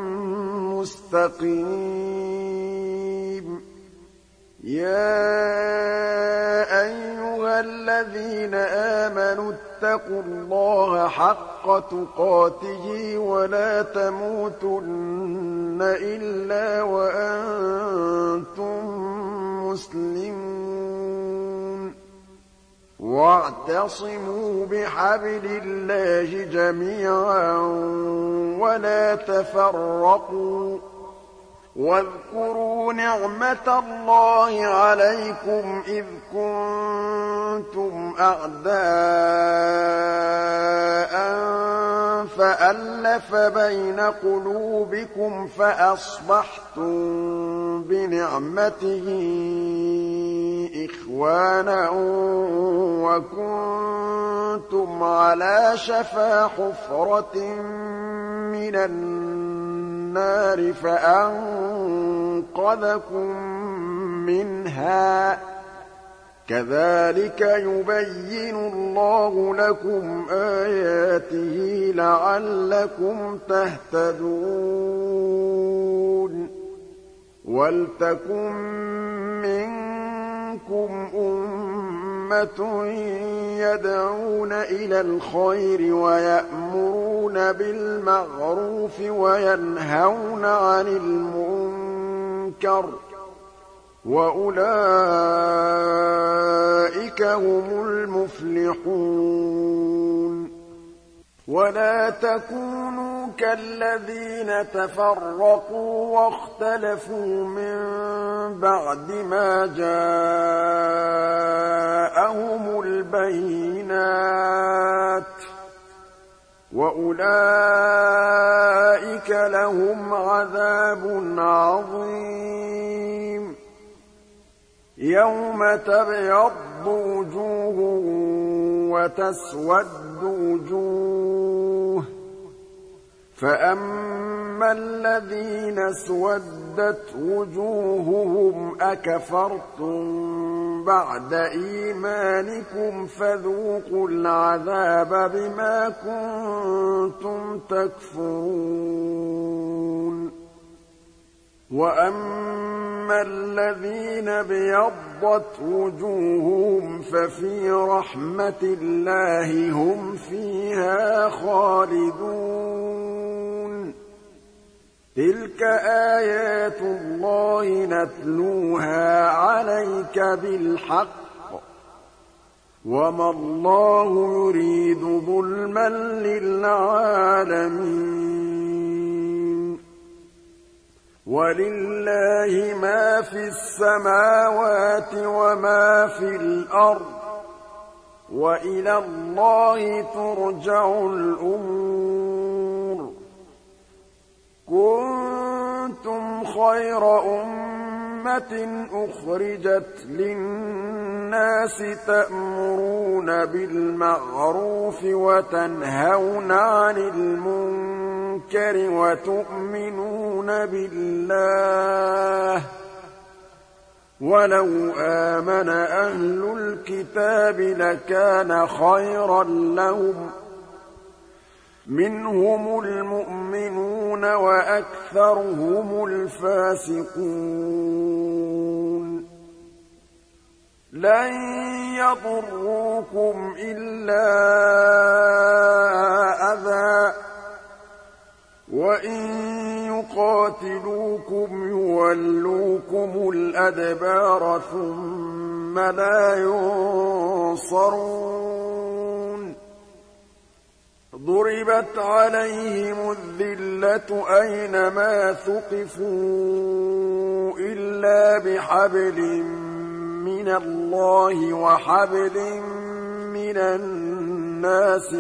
مُّسْتَقِيمٍ يَا أَيُّهَا الَّذِينَ آمَنُوا اتَّقُوا اللَّهَ حَقَّ تُقَاتِهِ وَلَا تَمُوتُنَّ إِلَّا وَأَنتُم مُّسْلِمُونَ وَاعْتَصِمُوا بِحَبْلِ اللَّهِ جَمِيعًا وَلَا تَفَرَّقُوا وَاذْكُرُوا نِعْمَةَ اللَّهِ عَلَيْكُمْ إِذْ كُنتُمْ أَعْدَاءً فَأَلَّفَ بَيْنَ قُلُوبِكُمْ فَأَصْبَحْتُم بِنِعْمَتِهِ إِخْوَانًا وَكُنتُمْ عَلَىٰ شَفَا حُفْرَةٍ مِّنَ النَّارِ فَأَنقَذَكُم مِّنْهَا ۗ كَذَٰلِكَ يُبَيِّنُ اللَّهُ لَكُمْ آيَاتِهِ لَعَلَّكُمْ تَهْتَدُونَ وَلْتَكُن مِّنكُمْ أُمَّةٌ يَدْعُونَ إِلَى الْخَيْرِ وَيَأْمُرُونَ بِالْمَعْرُوفِ وَيَنْهَوْنَ عَنِ الْمُنكَرِ ۚ وَأُولَٰئِكَ هُمُ الْمُفْلِحُونَ وَلَا تَكُونُوا كَالَّذِينَ تَفَرَّقُوا وَاخْتَلَفُوا مِن بَعْدِ مَا جَاءَهُمُ الْبَيِّنَاتُ ۚ وَأُولَٰئِكَ لَهُمْ عَذَابٌ عَظِيمٌ يَوْمَ تَبْيَضُّ وُجُوهٌ وَتَسْوَدُّ وُجُوهٌ ۚ فَأَمَّا الَّذِينَ اسْوَدَّتْ وُجُوهُهُمْ أَكَفَرْتُم بَعْدَ إِيمَانِكُمْ فَذُوقُوا الْعَذَابَ بِمَا كُنتُمْ تَكْفُرُونَ وَأَمَّا الَّذِينَ ابْيَضَّتْ وُجُوهُهُمْ فَفِي رَحْمَةِ اللَّهِ هُمْ فِيهَا خَالِدُونَ تِلْكَ آيَاتُ اللَّهِ نَتْلُوهَا عَلَيْكَ بِالْحَقِّ ۗ وَمَا اللَّهُ يُرِيدُ ظُلْمًا لِّلْعَالَمِينَ وَلِلَّهِ مَا فِي السَّمَاوَاتِ وَمَا فِي الْأَرْضِ ۚ وَإِلَى اللَّهِ تُرْجَعُ الْأُمُورُ كُنتُمْ خَيْرَ أُمَّةٍ أُخْرِجَتْ لِلنَّاسِ تَأْمُرُونَ بِالْمَعْرُوفِ وَتَنْهَوْنَ عَنِ الْمُنكَرِ وَتُؤْمِنُونَ بِاللَّهِ ۗ وَلَوْ آمَنَ أَهْلُ الْكِتَابِ لَكَانَ خَيْرًا لَّهُم ۚ مِّنْهُمُ الْمُؤْمِنُونَ وَأَكْثَرُهُمُ الْفَاسِقُونَ لَن يَضُرُّوكُمْ إِلَّا أَذًى ۖ وَإِن يُقَاتِلُوكُمْ يُوَلُّوكُمُ الْأَدْبَارَ ثُمَّ لَا يُنصَرُونَ ضُرِبَتْ عَلَيْهِمُ الذِّلَّةُ أَيْنَمَا ثُقِفُوا إِلَّا بِحَبْلٍ مِّنَ اللَّهِ وَحَبْلٍ مِّنَ النَّاسِ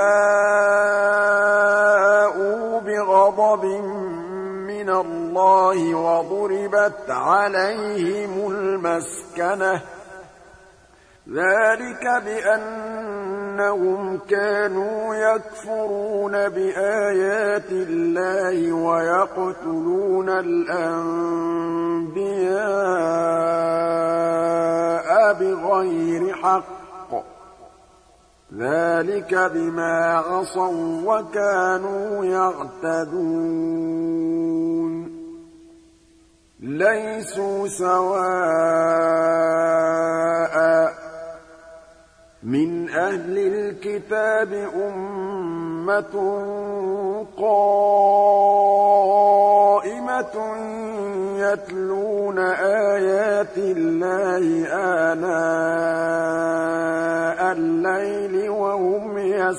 وَبَاءُوا بِغَضَبٍ مِّنَ اللَّهِ وَضُرِبَتْ عَلَيْهِمُ الْمَسْكَنَةُ ۚ ذَٰلِكَ بِأَنَّهُمْ كَانُوا يَكْفُرُونَ بِآيَاتِ اللَّهِ وَيَقْتُلُونَ الْأَنبِيَاءَ بِغَيْرِ حَقٍّ ۚ ذَٰلِكَ بِمَا عَصَوا وَّكَانُوا يَعْتَدُونَ لَيْسُوا سَوَاءً ۗ مِّنْ أَهْلِ الْكِتَابِ أُمَّةٌ قَائِمَةٌ يَتْلُونَ آيَاتِ اللَّهِ آنَاءَ اللَّيْلِ وَهُمْ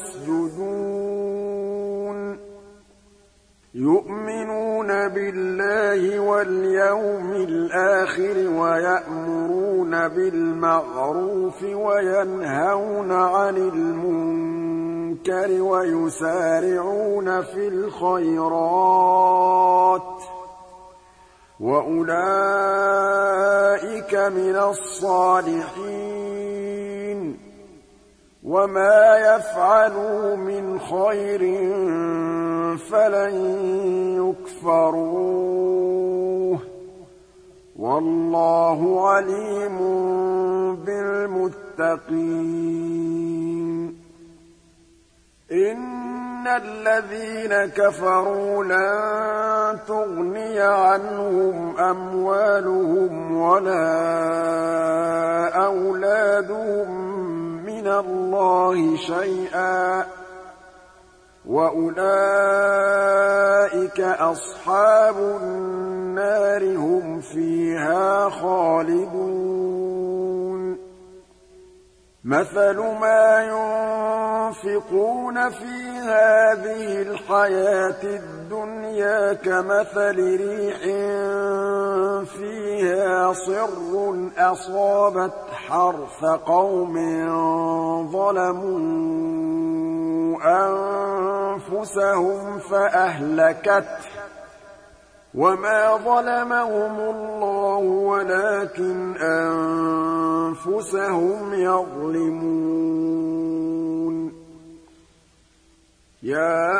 يَسْجُدُونَ يُؤْمِنُونَ بِاللَّهِ وَالْيَوْمِ الْآخِرِ وَيَأْمُرُونَ بِالْمَعْرُوفِ وَيَنْهَوْنَ عَنِ الْمُنكَرِ وَيُسَارِعُونَ فِي الْخَيْرَاتِ ۚ وَأُولَٰئِكَ مِنَ الصَّالِحِينَ وَمَا يَفْعَلُوا مِنْ خَيْرٍ فَلَن يُكْفَرُوهُ ۗ وَاللَّهُ عَلِيمٌ بِالْمُتَّقِينَ إِنَّ الَّذِينَ كَفَرُوا لَن تُغْنِيَ عَنْهُمْ أَمْوَالُهُمْ وَلَا أَوْلَادُهُم مِّنَ اللَّهِ شَيْئًا ۖ وَأُولَٰئِكَ أَصْحَابُ النَّارِ ۖ هُمْ فِيهَا خَالِدُونَ مَثَلُ مَا يُنفِقُونَ فِي هَٰذِهِ الْحَيَاةِ الدُّنْيَا كَمَثَلِ رِيحٍ فِيهَا صِرٌّ أَصَابَتْ حَرْثَ قَوْمٍ ظَلَمُوا أَنفُسَهُمْ فَأَهْلَكَتْهُ ۚ وَمَا ظَلَمَهُمُ اللَّهُ وَلَٰكِنْ أَنفُسَهُمْ يَظْلِمُونَ يَا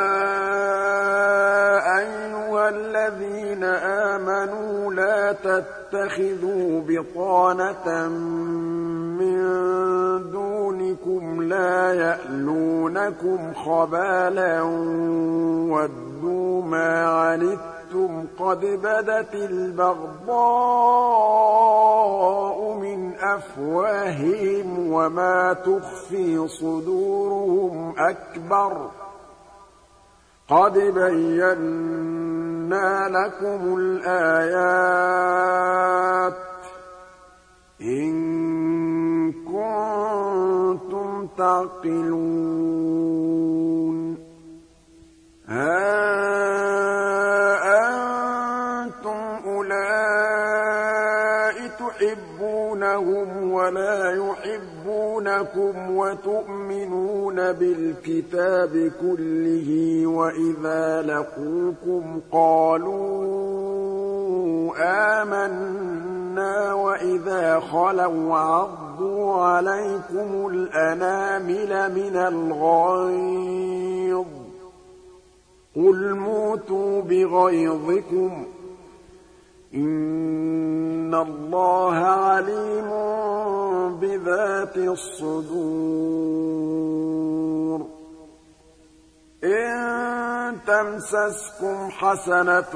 أَيُّهَا الَّذِينَ آمَنُوا لَا تَتَّخِذُوا بِطَانَةً مِّن دُونِكُمْ لَا يَأْلُونَكُمْ خَبَالًا وَدُّوا مَا عَنِتُّمْ قَدْ بَدَتِ الْبَغْضَاءُ مِنْ أَفْوَاهِهِمْ وَمَا تُخْفِي صُدُورُهُمْ أَكْبَرُ ۚ قَدْ بَيَّنَّا بينا لكم الآيات إن كنتم تعقلون ها أنتم أولئك تحبونهم ولا يحبونكم وتؤمنون بالكتاب كله وإذا لقوكم قالوا آمنا وإذا خلوا عضوا عليكم الأنامل من الغيظ قل موتوا بغيظكم إن الله عليم بذات الصدور إن تمسسكم حسنة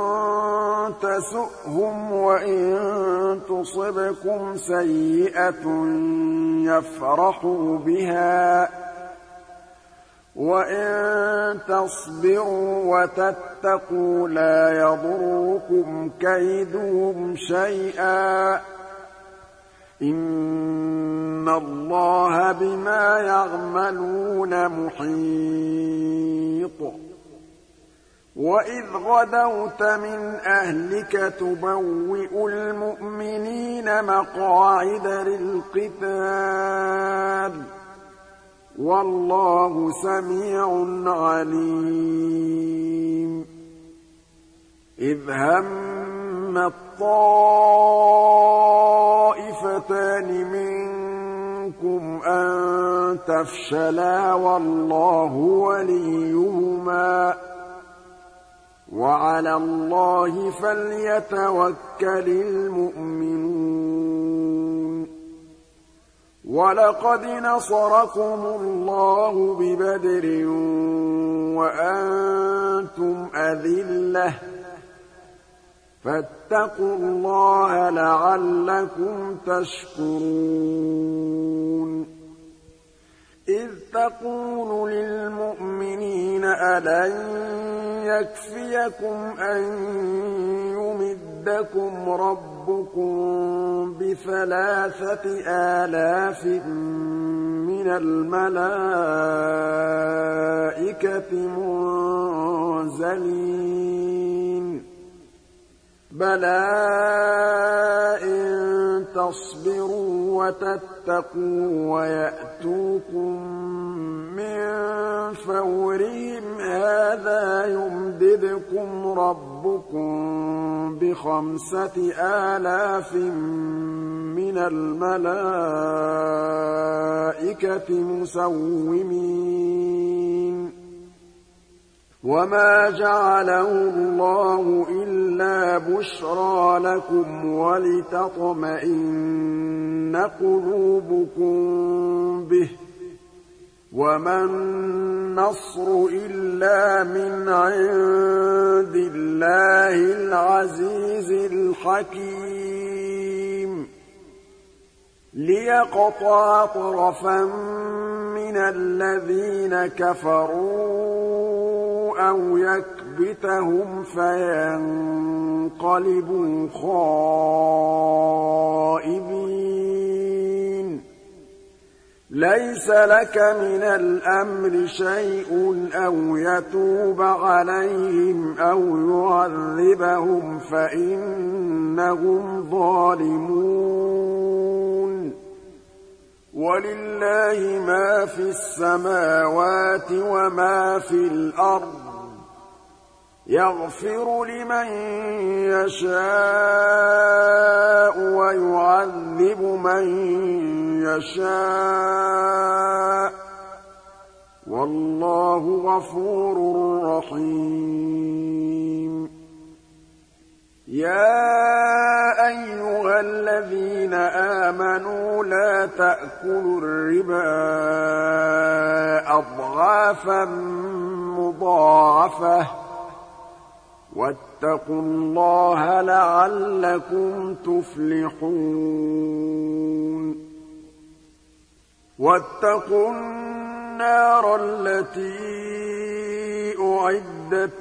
تسؤهم وإن تصبكم سيئة يفرحوا بها وإن تصبروا وتتقوا لا يضركم كيدهم شيئا إن الله بما يعملون محيط وإذ غدوت من أهلك تبوئ المؤمنين مقاعد للقتال والله سميع عليم إذ هم الطائفتان منكم أن تفشلا والله وليهما وعلى الله فليتوكل المؤمنون ولقد نصركم الله ببدر وأنتم أذلة فاتقوا الله لعلكم تشكرون إذ تقول للمؤمنين ألن يكفيكم أن يمدكم ربكم بثلاثة آلاف من الملائكة منزلين بلى إن تصبروا وتتقوا ويأتوكم من فورهم هذا يمددكم ربكم بخمسة آلاف من الملائكة مسومين وما جعله الله إلا بشرى لكم ولتطمئن قلوبكم به وما النصر إلا من عند الله العزيز الحكيم ليقطع طرفا من الذين كفروا أو يكبتهم فينقلبوا خائبين ليس لك من الأمر شيء أو يتوب عليهم أو يعذبهم فإنهم ظالمون ولله ما في السماوات وما في الأرض يغفر لمن يشاء ويعذب من يشاء والله غفور رحيم يا أيها الذين آمنوا لا تأكلوا الربا أضعافا مضاعفة واتقوا الله لعلكم تفلحون واتقوا النار التي أُعِدَّتْ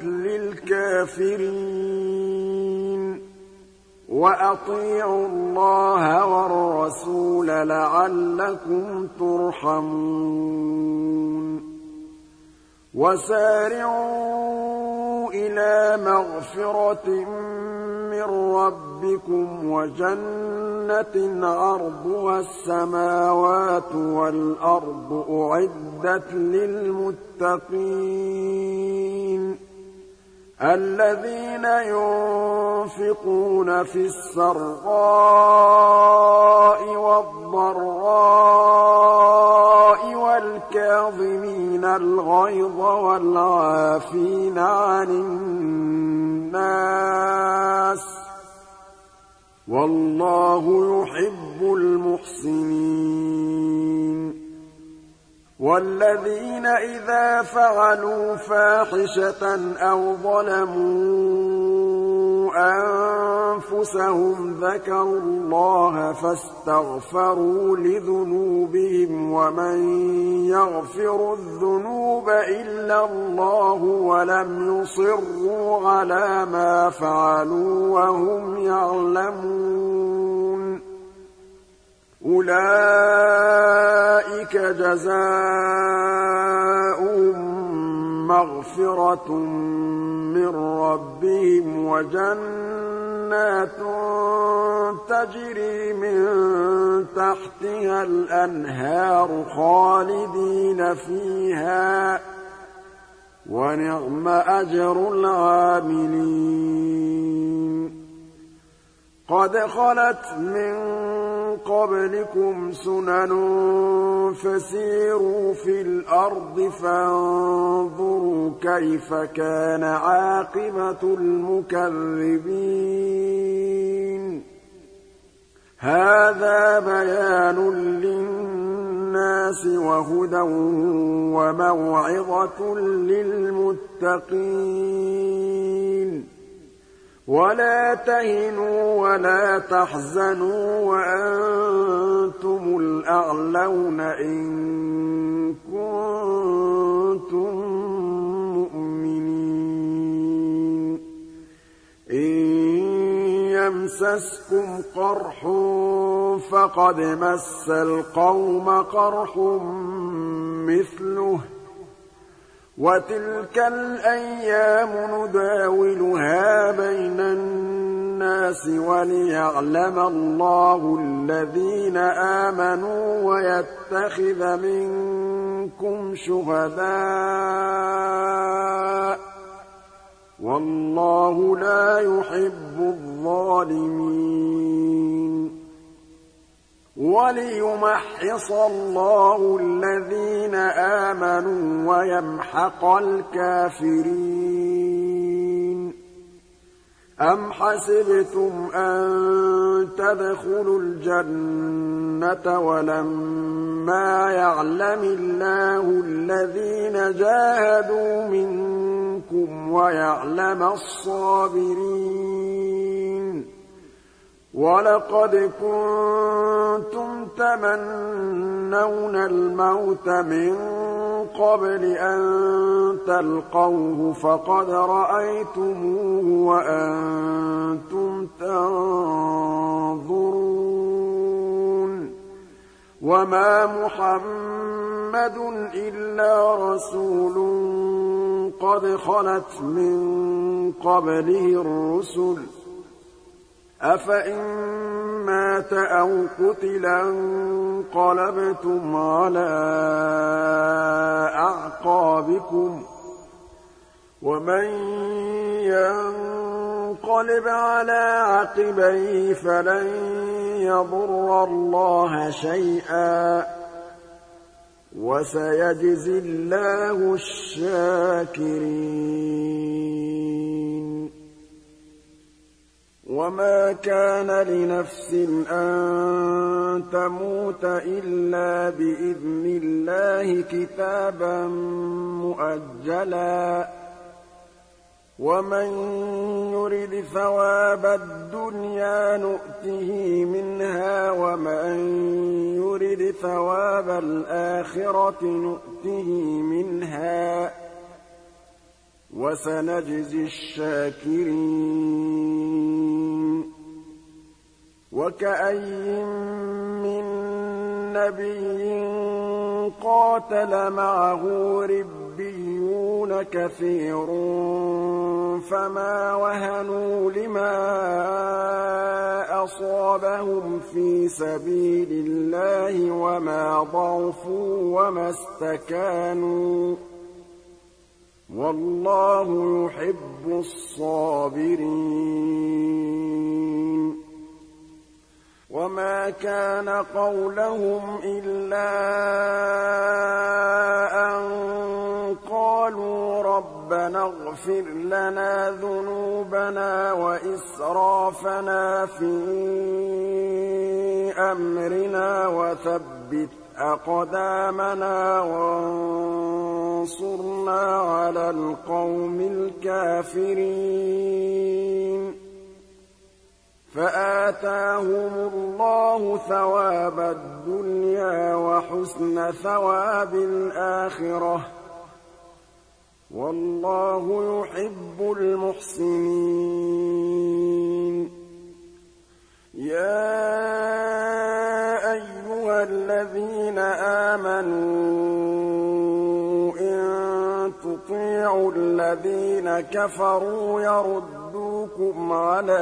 لِلْكَافِرِينَ وَأَطِيعُوا اللَّهَ وَالرَّسُولَ لَعَلَّكُمْ تُرْحَمُونَ وَسَارِعُوا إِلَىٰ مَغْفِرَةٍ مِّن رَّبِّكُمْ وَجَنَّةٍ عَرْضُهَا السَّمَاوَاتُ وَالْأَرْضُ أُعِدَّتْ لِلْمُتَّقِينَ الَّذِينَ يُنفِقُونَ فِي السَّرَّاءِ وَالضَّرَّاءِ وَالْكَاظِمِينَ الْغَيْظَ وَالْعَافِينَ عَنِ النَّاسِ ۗ وَاللَّهُ يُحِبُّ الْمُحْسِنِينَ وَالَّذِينَ إِذَا فَعَلُوا فَاحِشَةً أَوْ ظَلَمُوا أَنفُسَهُمْ ذَكَرُوا اللَّهَ فَاسْتَغْفَرُوا لِذُنُوبِهِمْ وَمَن يَغْفِرُ الذُّنُوبَ إِلَّا اللَّهُ وَلَمْ يُصِرُّوا عَلَىٰ مَا فَعَلُوا وَهُمْ يَعْلَمُونَ أُولَٰئِكَ جَزَاؤُهُم مَّغْفِرَةٌ مِّن رَّبِّهِمْ وَجَنَّاتٌ تَجْرِي مِن تَحْتِهَا الْأَنْهَارُ خَالِدِينَ فِيهَا ۚ وَنِعْمَ أَجْرُ الْعَامِلِينَ قَدْ خَلَتْ مِن قَبْلِكُمْ سُنَنٌ فَسِيرُوا فِي الْأَرْضِ فَانظُرُوا كَيْفَ كَانَ عَاقِبَةُ الْمُكَذِّبِينَ هَٰذَا بَيَانٌ لِّلنَّاسِ وَهُدًى وَمَوْعِظَةٌ لِّلْمُتَّقِينَ وَلَا تَهِنُوا وَلَا تَحْزَنُوا وَأَنتُمُ الْأَعْلَوْنَ إِن كُنتُم مُّؤْمِنِينَ إِن يَمْسَسْكُمْ قَرْحٌ فَقَدْ مَسَّ الْقَوْمَ قَرْحٌ مِّثْلُهُ ۚ وَتِلْكَ الْأَيَّامُ نُدَاوِلُهَا بَيْنَ النَّاسِ وَلِيَعْلَمَ اللَّهُ الَّذِينَ آمَنُوا وَيَتَّخِذَ مِنكُمْ شُهَدَاءَ ۗ وَاللَّهُ لَا يُحِبُّ الظَّالِمِينَ وَلِيُمَحِّصَ اللَّهُ الَّذِينَ آمَنُوا وَيَمْحَقَ الْكَافِرِينَ أَمْ حَسِبْتُمْ أَن تَدْخُلُوا الْجَنَّةَ وَلَمَّا يَعْلَمِ اللَّهُ الَّذِينَ جَاهَدُوا مِنكُمْ وَيَعْلَمَ الصَّابِرِينَ وَلَقَدْ كُنتُمْ تَمَنَّوْنَ الْمَوْتَ مِن قَبْلِ أَن تَلْقَوْهُ فَقَدْ رَأَيْتُمُوهُ وَأَنتُمْ تَنظُرُونَ وَمَا مُحَمَّدٌ إِلَّا رَسُولٌ قَدْ خَلَتْ مِن قَبْلِهِ الرُّسُلُ ۚ أَفَإِن مَّاتَ أَوْ قُتِلَ انقَلَبْتُمْ عَلَىٰ أَعْقَابِكُمْ ۚ وَمَن يَنقَلِبْ عَلَىٰ عَقِبَيْهِ فَلَن يَضُرَّ اللَّهَ شَيْئًا ۗ وَسَيَجْزِي اللَّهُ الشَّاكِرِينَ وَمَا كَانَ لِنَفْسٍ أَن تَمُوتَ إِلَّا بِإِذْنِ اللَّهِ كِتَابًا مُّؤَجَّلًا ۗ وَمَن يُرِدْ ثَوَابَ الدُّنْيَا نُؤْتِهِ مِنْهَا وَمَن يُرِدْ ثَوَابَ الْآخِرَةِ نُؤْتِهِ مِنْهَا ۚ وسنجزي الشاكرين وكأين من نبي قاتل معه ربيون كثير فما وهنوا لما أصابهم في سبيل الله وما ضعفوا وما استكانوا والله يحب الصابرين وما كان قولهم إلا أن قالوا ربنا اغفر لنا ذنوبنا وإسرافنا في أمرنا وثبت أقدامنا وانصرنا على القوم الكافرين فآتاهم الله ثواب الدنيا وحسن ثواب الآخرة والله يحب المحسنين يا أيها الذين آمنوا إن تطيعوا الذين كفروا يردوكم على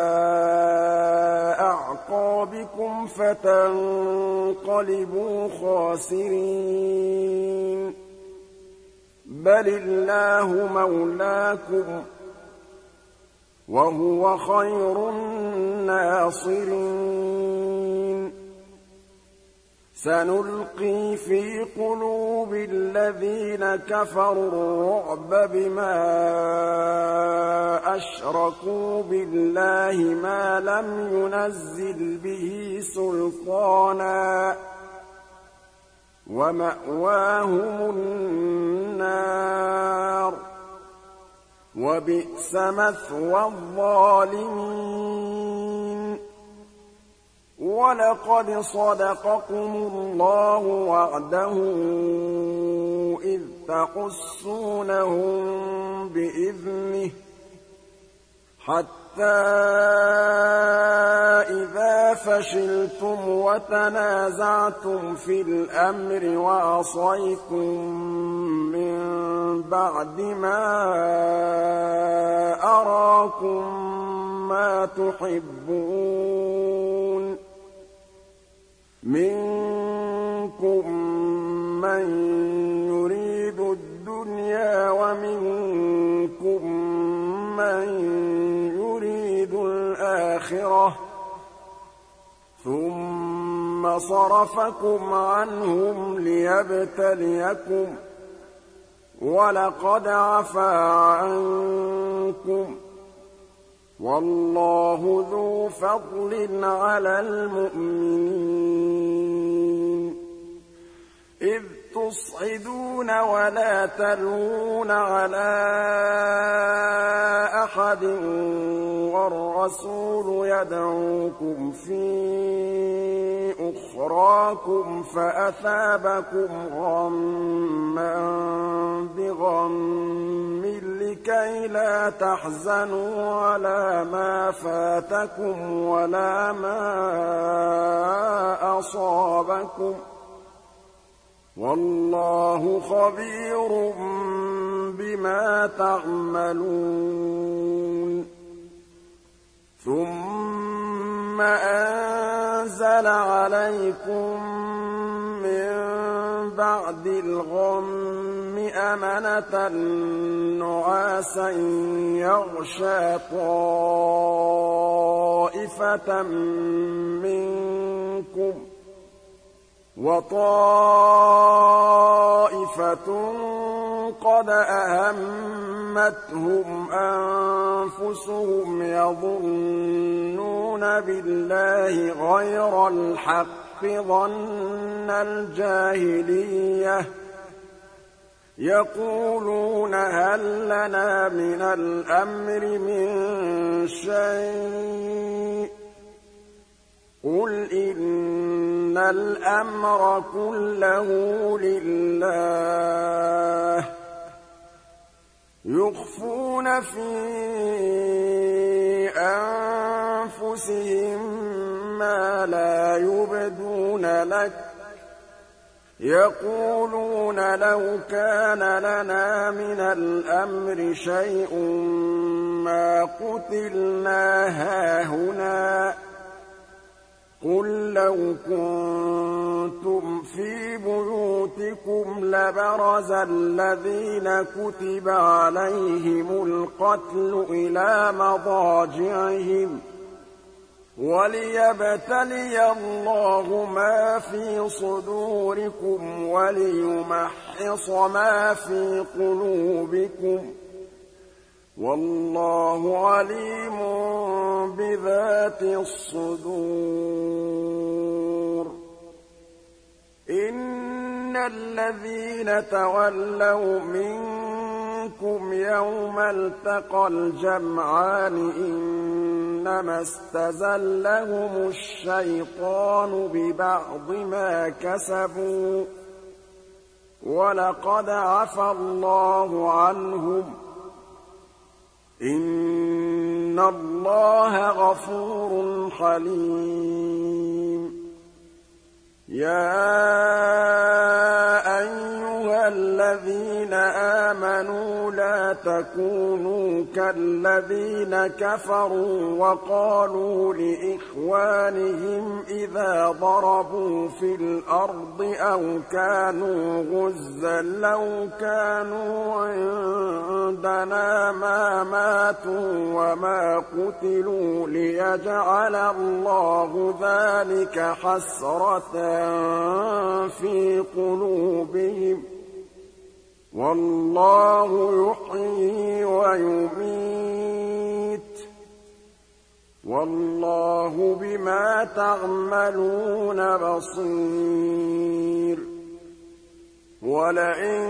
أعقابكم فتنقلبوا خاسرين بل الله مولاكم وهو خير الناصرين سنلقي في قلوب الذين كفروا الرعب بما أشركوا بالله ما لم ينزل به سلطانا ومأواهم النار وبئس مثوى الظالمين ولقد صدقكم الله وعده إذ تحسونهم بإذنه حتى إذا فشلتم وتنازعتم في الأمر وعصيتم من بعد ما أراكم ما تحبون منكم من يريد الدنيا ومنكم من يريد الآخرة ثم صرفكم عنهم ليبتليكم ولقد عفا عنكم والله ذو فضل على المؤمنين إذ تصعدون ولا تلوون على أحد والرسول يدعوكم في أخراكم فأثابكم غما بغم لكي لا تحزنوا على ما فاتكم ولا ما أصابكم والله خبير بما تعملون ثم أنزل عليكم من بعد الغم أمنة نعاسا يغشى طائفة منكم وطائفة قد أهمتهم أنفسهم يظنون بالله غير الحق ظن الجاهلية يقولون هل لنا من الأمر من شيء قل إن الأمر كله لله يخفون في أنفسهم ما لا يبدون لك يقولون لو كان لنا من الأمر شيء ما قتلنا هاهنا قل لو كنتم في بيوتكم لبرز الذين كتب عليهم القتل إلى مضاجعهم وليبتلي الله ما في صدوركم وليمحص ما في قلوبكم والله عليم بذات الصدور إن الذين تولوا منكم يوم التقى الجمعان إنما استزلهم الشيطان ببعض ما كسبوا ولقد عفى الله عنهم إن الله غفور حليم يا أيها الذين آمنوا لا تكونوا كالذين كفروا وقالوا لإخوانهم إذا ضربوا في الأرض أو كانوا غزا لو كانوا عندنا ما ماتوا وما قتلوا ليجعل الله ذلك حسرة في قلوبهم والله يحيي ويميت والله بما تعملون بصير ولئن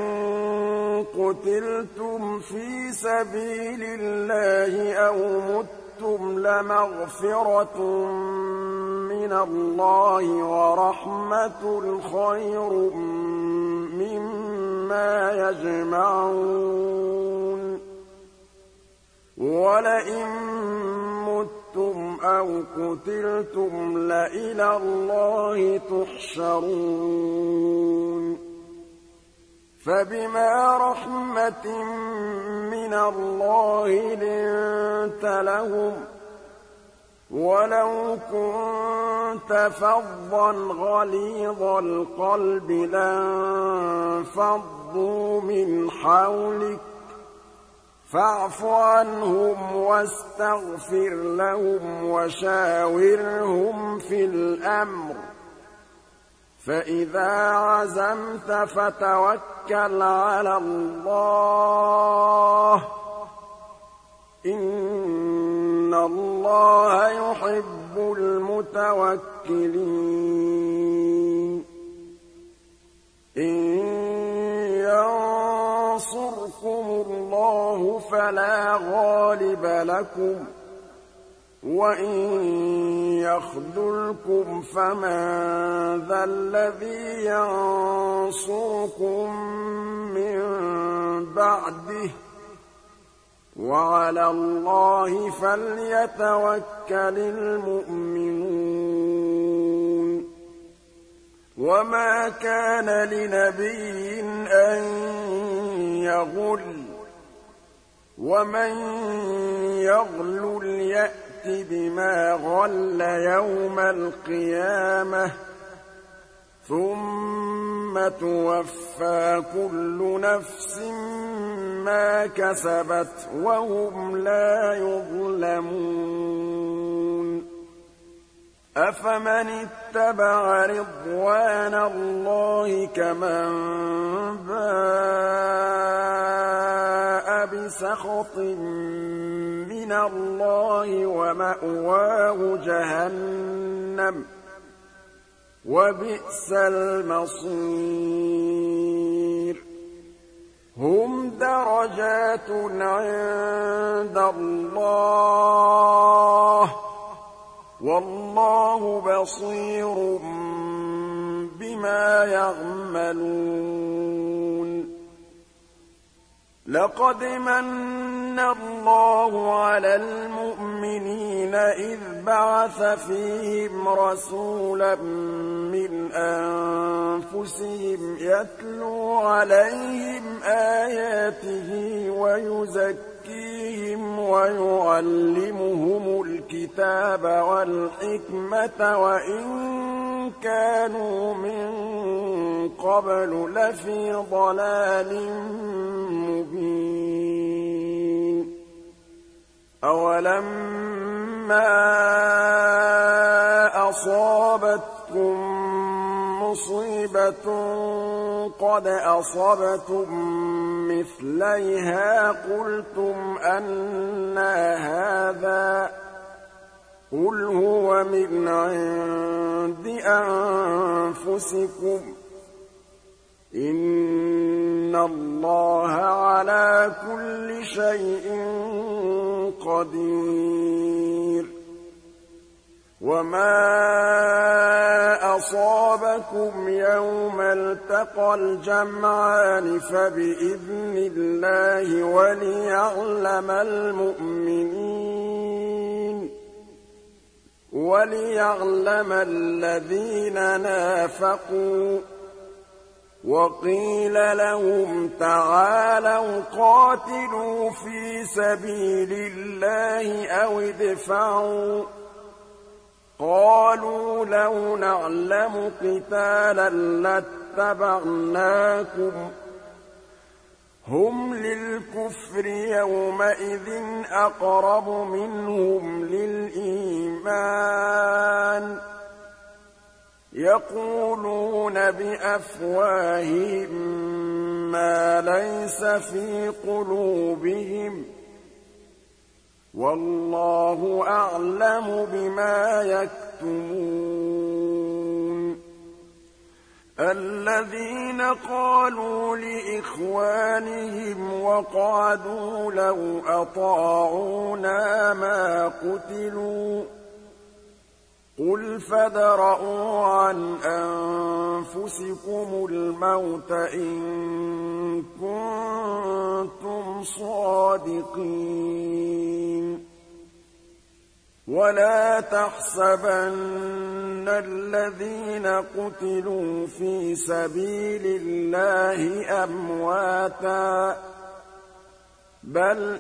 قتلتم في سبيل الله أو متم لمغفرة من الله ورحمة خير مما يجمعون ولئن متم أو قتلتم لإلى الله تحشرون فبما رحمة من الله لنت لهم ولو كنت فظا غليظ القلب لانفضوا من حولك فاعف عنهم واستغفر لهم وشاورهم في الأمر فإذا عزمت فتوكل على الله إن الله يحب المتوكلين إن ينصركم الله فلا غالب لكم وإن يخذلكم فمن ذا الذي ينصركم من بعده وعلى الله فليتوكل المؤمنون وما كان لنبي أن يغل ومن يغل يأت بما غل يوم القيامة ثم توفى كل نفس ما كسبت وهم لا يظلمون أفمن اتبع رضوان الله كمن باء بسخط من الله ومأواه جهنم وبئس المصير هم درجات عند الله والله بصير بما يعملون لقد من الله على المؤمنين إذ بعث فيهم رسولا من أنفسهم يتلو عليهم آياته ويزكيهم ويعلمهم الكتاب والحكمة وإن كانوا من قبل لفي ضلال مبين أولما أصابتكم مصيبة قد أصبتم مثليها قلتم أنى هذا قل هو من عند أنفسكم إن الله على كل شيء قدير وما أصابكم يوم التقى الجمعان فبإذن الله وليعلم المؤمنين وليعلم الذين نافقوا وقيل لهم تعالوا قاتلوا في سبيل الله أو ادفعوا قالوا لو نعلم قتالا لاتبعناكم هم للكفر يومئذ أقرب منهم للإيمان يقولون بأفواههم ما ليس في قلوبهم والله أعلم بما يكتمون الذين قالوا لإخوانهم وقعدوا لو أطاعونا ما قتلوا قل فادرءوا عن أنفسكم الموت إن كنتم صادقين ولا تحسبن الذين قتلوا في سبيل الله أمواتا بل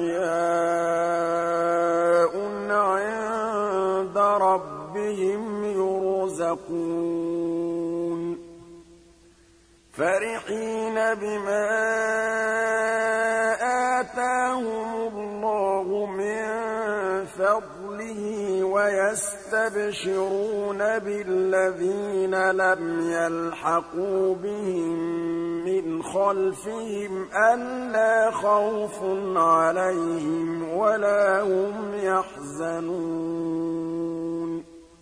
أحياء عند ربهم يرزقون فرحين بما آتاهم الله من فضله ويستبشرون بالذين لم يلحقوا بهم من خلفهم ألا خوف عليهم ولا هم يحزنون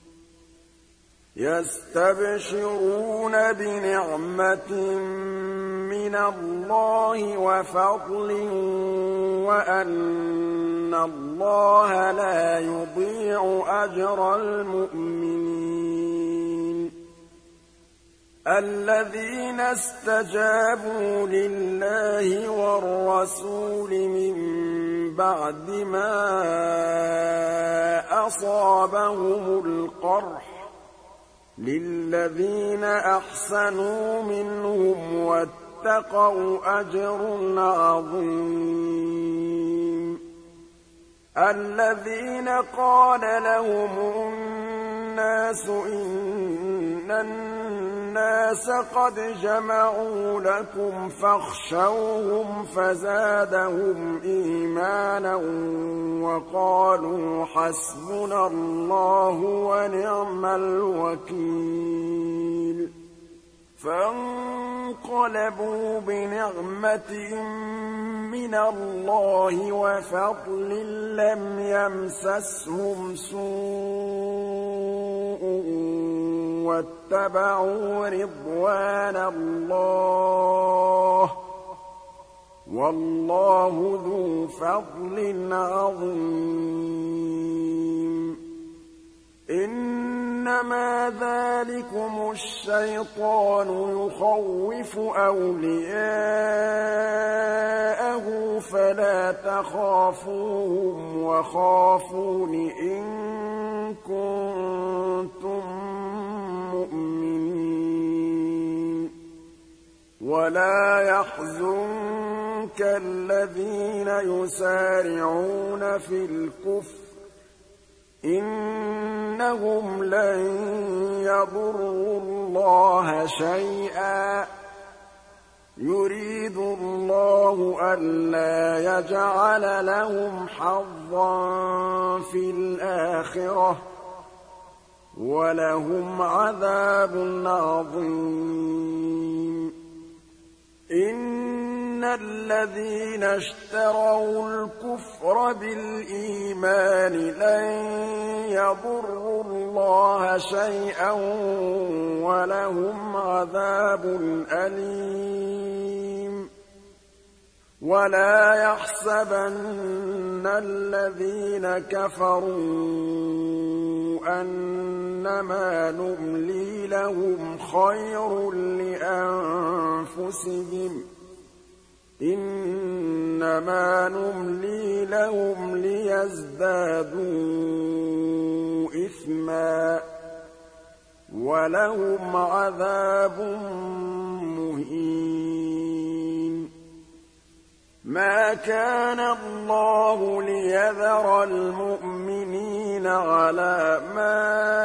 يستبشرون بنعمة من الله وفضل وأن الله لا يضيع أجر المؤمنين الذين استجابوا لله والرسول من بعد ما أصابهم القرح للذين أحسنوا منهم واتقوا أجر عظيم الذين قال لهم الناس إن الناس قد جمعوا لكم فاخشوهم فزادهم إيمانا وقالوا حسبنا الله ونعم الوكيل فانقلبوا بنعمة من الله وفضل لم يمسسهم سوء واتبعوا رضوان الله والله ذو فضل عظيم إنما ذلكم الشيطان يخوف أولياءه فلا تخافوهم وخافون إن كنتم مؤمنين ولا يحزنك الذين يسارعون في الكفر إنهم لن يضروا الله شيئا يريد الله ألا يجعل لهم حظا في الآخرة ولهم عذاب عظيم إن الذين اشتروا الكفر بالإيمان لن يضروا الله شيئا ولهم عذاب أليم ولا يحسبن الذين كفروا أنما نملي لهم خير لأنفسهم إنما نملي لهم ليزدادوا إثما ولهم عذاب مهين ما كان الله ليذر المؤمنين على ما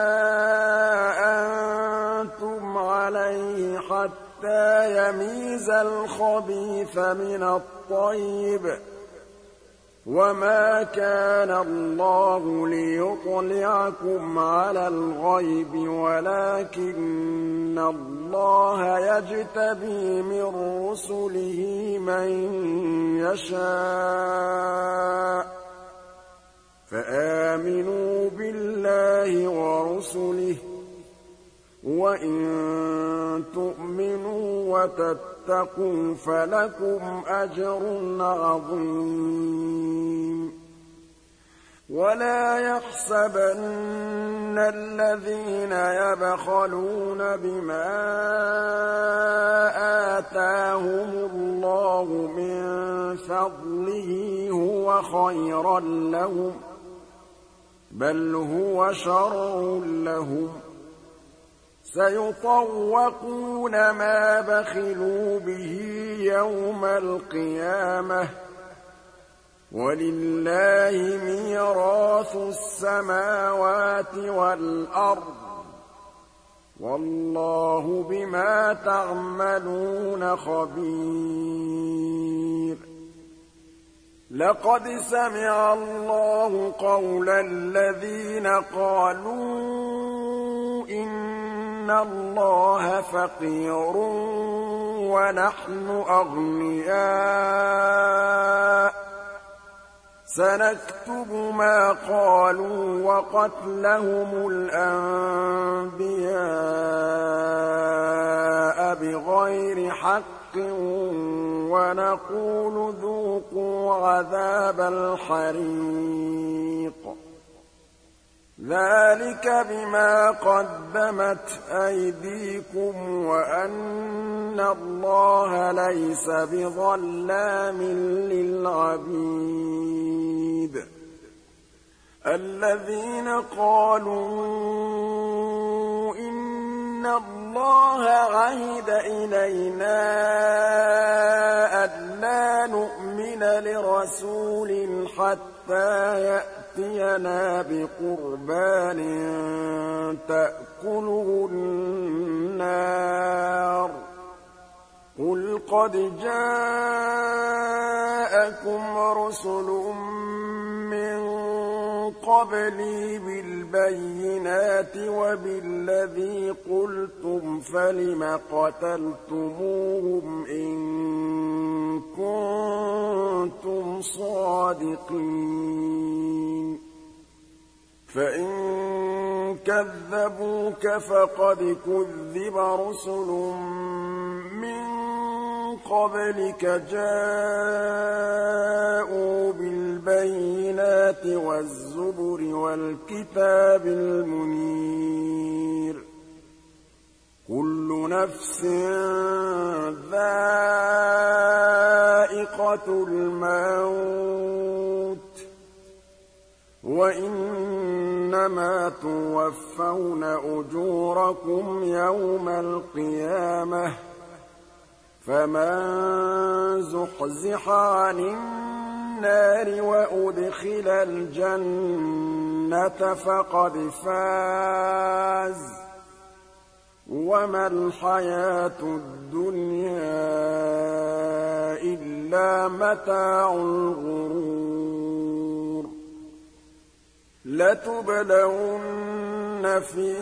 أنتم عليه حتى يميز الخبيث من الطيب وما كان الله ليطلعكم على الغيب ولكن الله يجتبي من رسله من يشاء فآمنوا بالله ورسله وإن تؤمنوا وتتقوا فلكم أجر عظيم ولا يحسبن الذين يبخلون بما آتاهم الله من فضله هو خيرا لهم بل هو شر لهم سيطوقون ما بخلوا به يوم القيامة ولله ميراث السماوات والأرض والله بما تعملون خبير لقد سمع الله قول الذين قالوا إن الله فقير ونحن أغنياء سنكتب ما قالوا وقتلهم الأنبياء بغير حق ونقول ذوقوا عذاب الحريق ذلك بما قدمت أيديكم وأن الله ليس بظلام للعبيد الذين قالوا إن الله عهد إلينا ألا نؤمن لرسول حتى يأتينا بقربان تأكله النار قل قد جاءكم رسل من قبلي بالبينات وبالذي قلتم فلم قتلتموهم إن كنتم صادقين فإن كذبوك فقد كذب رسل من قبلك جاءوا بالبينات بالبينات والزبر والكتاب المنير كل نفس ذائقة الموت وإنما توفون أجوركم يوم القيامة فمن زحزح عن النار وأدخل الجنة فقد فاز وما الحياة الدنيا إلا متاع الغرور لتبلون في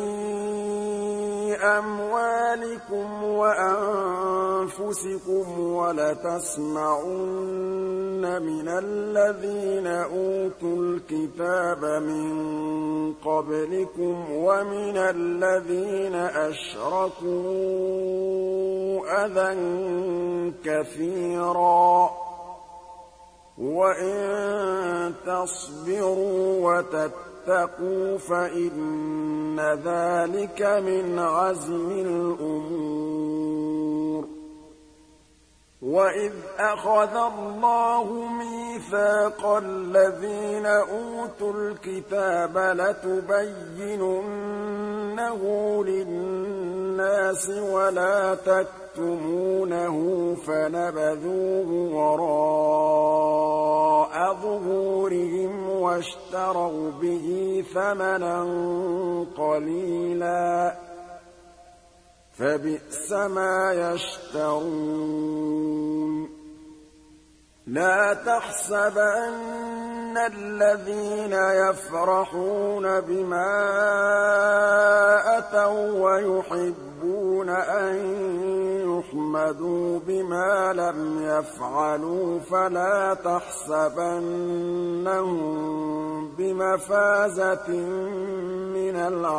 أموالكم وأنفسكم ولتسمعن من الذين أوتوا الكتاب من قبلكم ومن الذين أشركوا أذى كثيرا وإن تصبروا وتتقوا فإن ذلك من عزم الأمور وإذ أخذ الله ميثاق الذين أوتوا الكتاب لتبيننه للناس ولا تكتمونه فنبذوه وراء ظهورهم واشتروا به ثمنا قليلا فبئس ما يشترون لا تحسبن الذين يفرحون بما أتوا ويحبون أن يحمدوا بما لم يفعلوا فلا تحسبنهم بمفازة من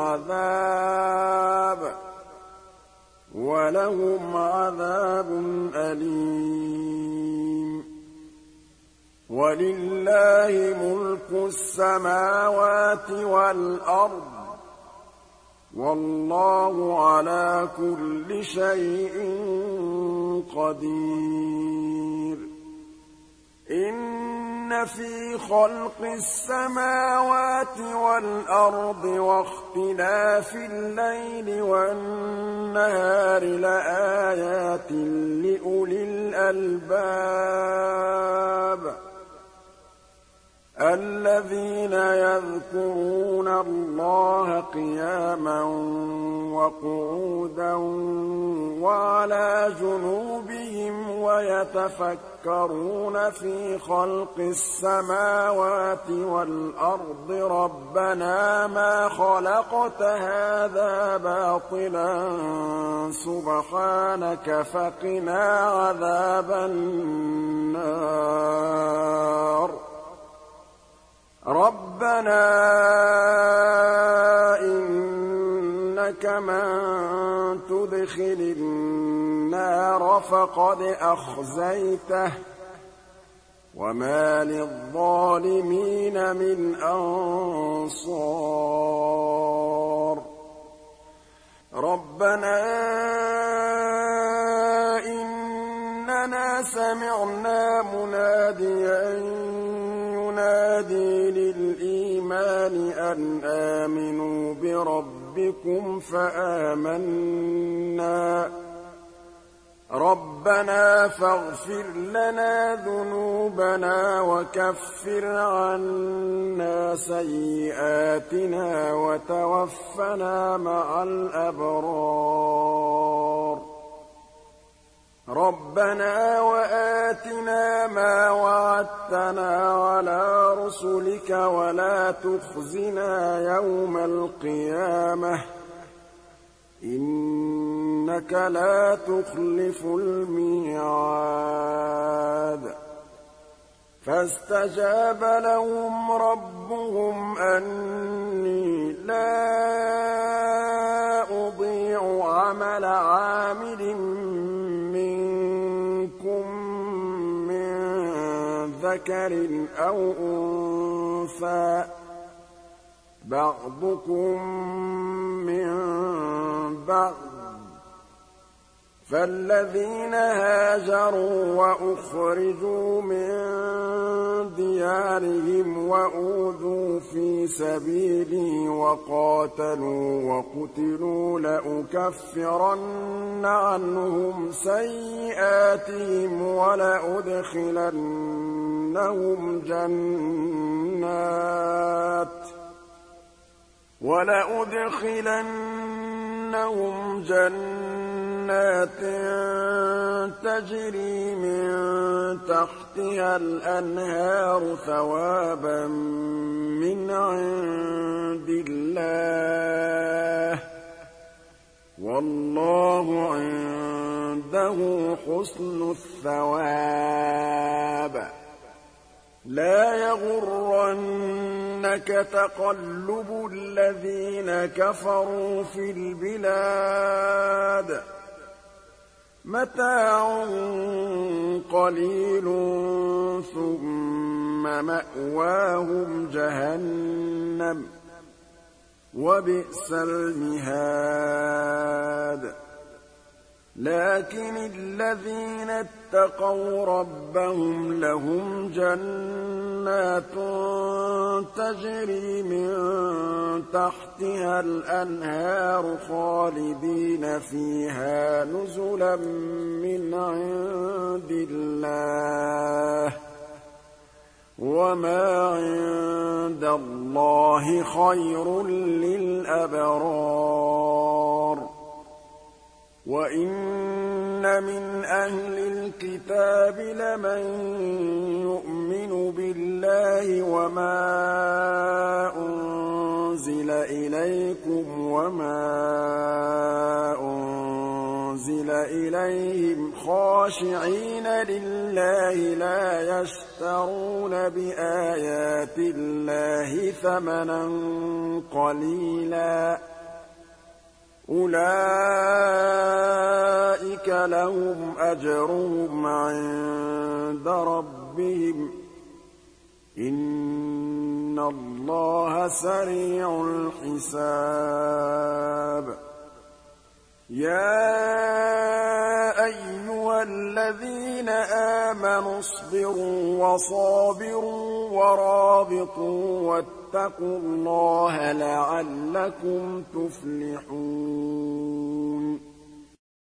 العذاب ولهم عذاب أليم ولله ملك السماوات والأرض والله على كل شيء قدير إن في خلق السماوات والأرض واختلاف الليل والنهار لآيات لأولي الألباب الذين يذكرون الله قياما وقعودا وعلى جنوبهم ويتفكرون في خلق السماوات والأرض ربنا ما خلقت هذا باطلا سبحانك فقنا عذاب النار ربنا إنك من تدخل النار فقد أخزيته وما للظالمين من أنصار ربنا إننا سمعنا مناديا ينادي للإيمان أن آمنوا بربكم فآمنا ربنا فاغفر لنا ذنوبنا وكفر عنا سيئاتنا وتوفنا مع الأبرار ربنا وآتنا ما وعدتنا على رسلك ولا تخزنا يوم القيامة إنك لا تخلف الميعاد فاستجاب لهم ربهم أني لا أضيع عمل عامل منكم من ذكر ذَكَرٍ أَوْ أُنثَىٰ ۖ بَعْضُكُم مِّن بَعْضٍ ۚ فَالَّذِينَ هَاجَرُوا وَأُخْرِجُوا مِن دِيَارِهِمْ وَأُوذُوا فِي سَبِيلِي وَقَاتَلُوا وَقُتِلُوا لَأُكَفِّرَنَّ عَنْهُمْ سَيِّئَاتِهِمْ وَلَأُدْخِلَنَّهُمْ جَنَّاتٍ وَلَأُدْخِلَنَّهُمْ جَنَّاتٍ تَجْرِي مِن تَحْتِهَا الْأَنْهَارُ ثَوَابًا مِّنْ عِندِ اللَّهِ ۗ وَاللَّهُ عِندَهُ حُسْنُ الثَّوَابِ. لَا يَغُرَّنَّكَ تَقَلُّبُ الَّذِينَ كَفَرُوا فِي الْبِلَادِ. مَتَاعٌ قَلِيلٌ ثُمَّ مَأْوَاهُمْ جَهَنَّمُ ۖ وَبِئْسَ الْمِهَادُ. لَٰكِنِ الَّذِينَ اتَّقَوْا رَبَّهُمْ لَهُمْ جَنَّاتٌ تَجْرِي مِن تَحْتِهَا الْأَنْهَارُ خَالِدِينَ فِيهَا نُزُلًا مِّنْ عِندِ اللَّهِ ۗ وَمَا عِندَ اللَّهِ خَيْرٌ لِّلْأَبْرَارِ. وَإِنَّ مِنْ أَهْلِ الْكِتَابِ لَمَن يُؤْمِنُ بِاللَّهِ وَمَا أُنزِلَ إِلَيْكُمْ وَمَا أُنزِلَ إِلَيْهِمْ خَاشِعِينَ لِلَّهِ لَا يَشْتَرُونَ بِآيَاتِ اللَّهِ ثَمَنًا قَلِيلًا ۗ أُولَٰئِكَ لَهُمْ أَجْرُهُمْ عِندَ رَبِّهِمْ ۗ إِنَّ اللَّهَ سَرِيعُ الْحِسَابِ. يَا أَيُّهَا الَّذِينَ آمَنُوا اصْبِرُوا وَصَابِرُوا وَرَابِطُوا وَاتَّقُوا اللَّهَ لَعَلَّكُمْ تُفْلِحُونَ.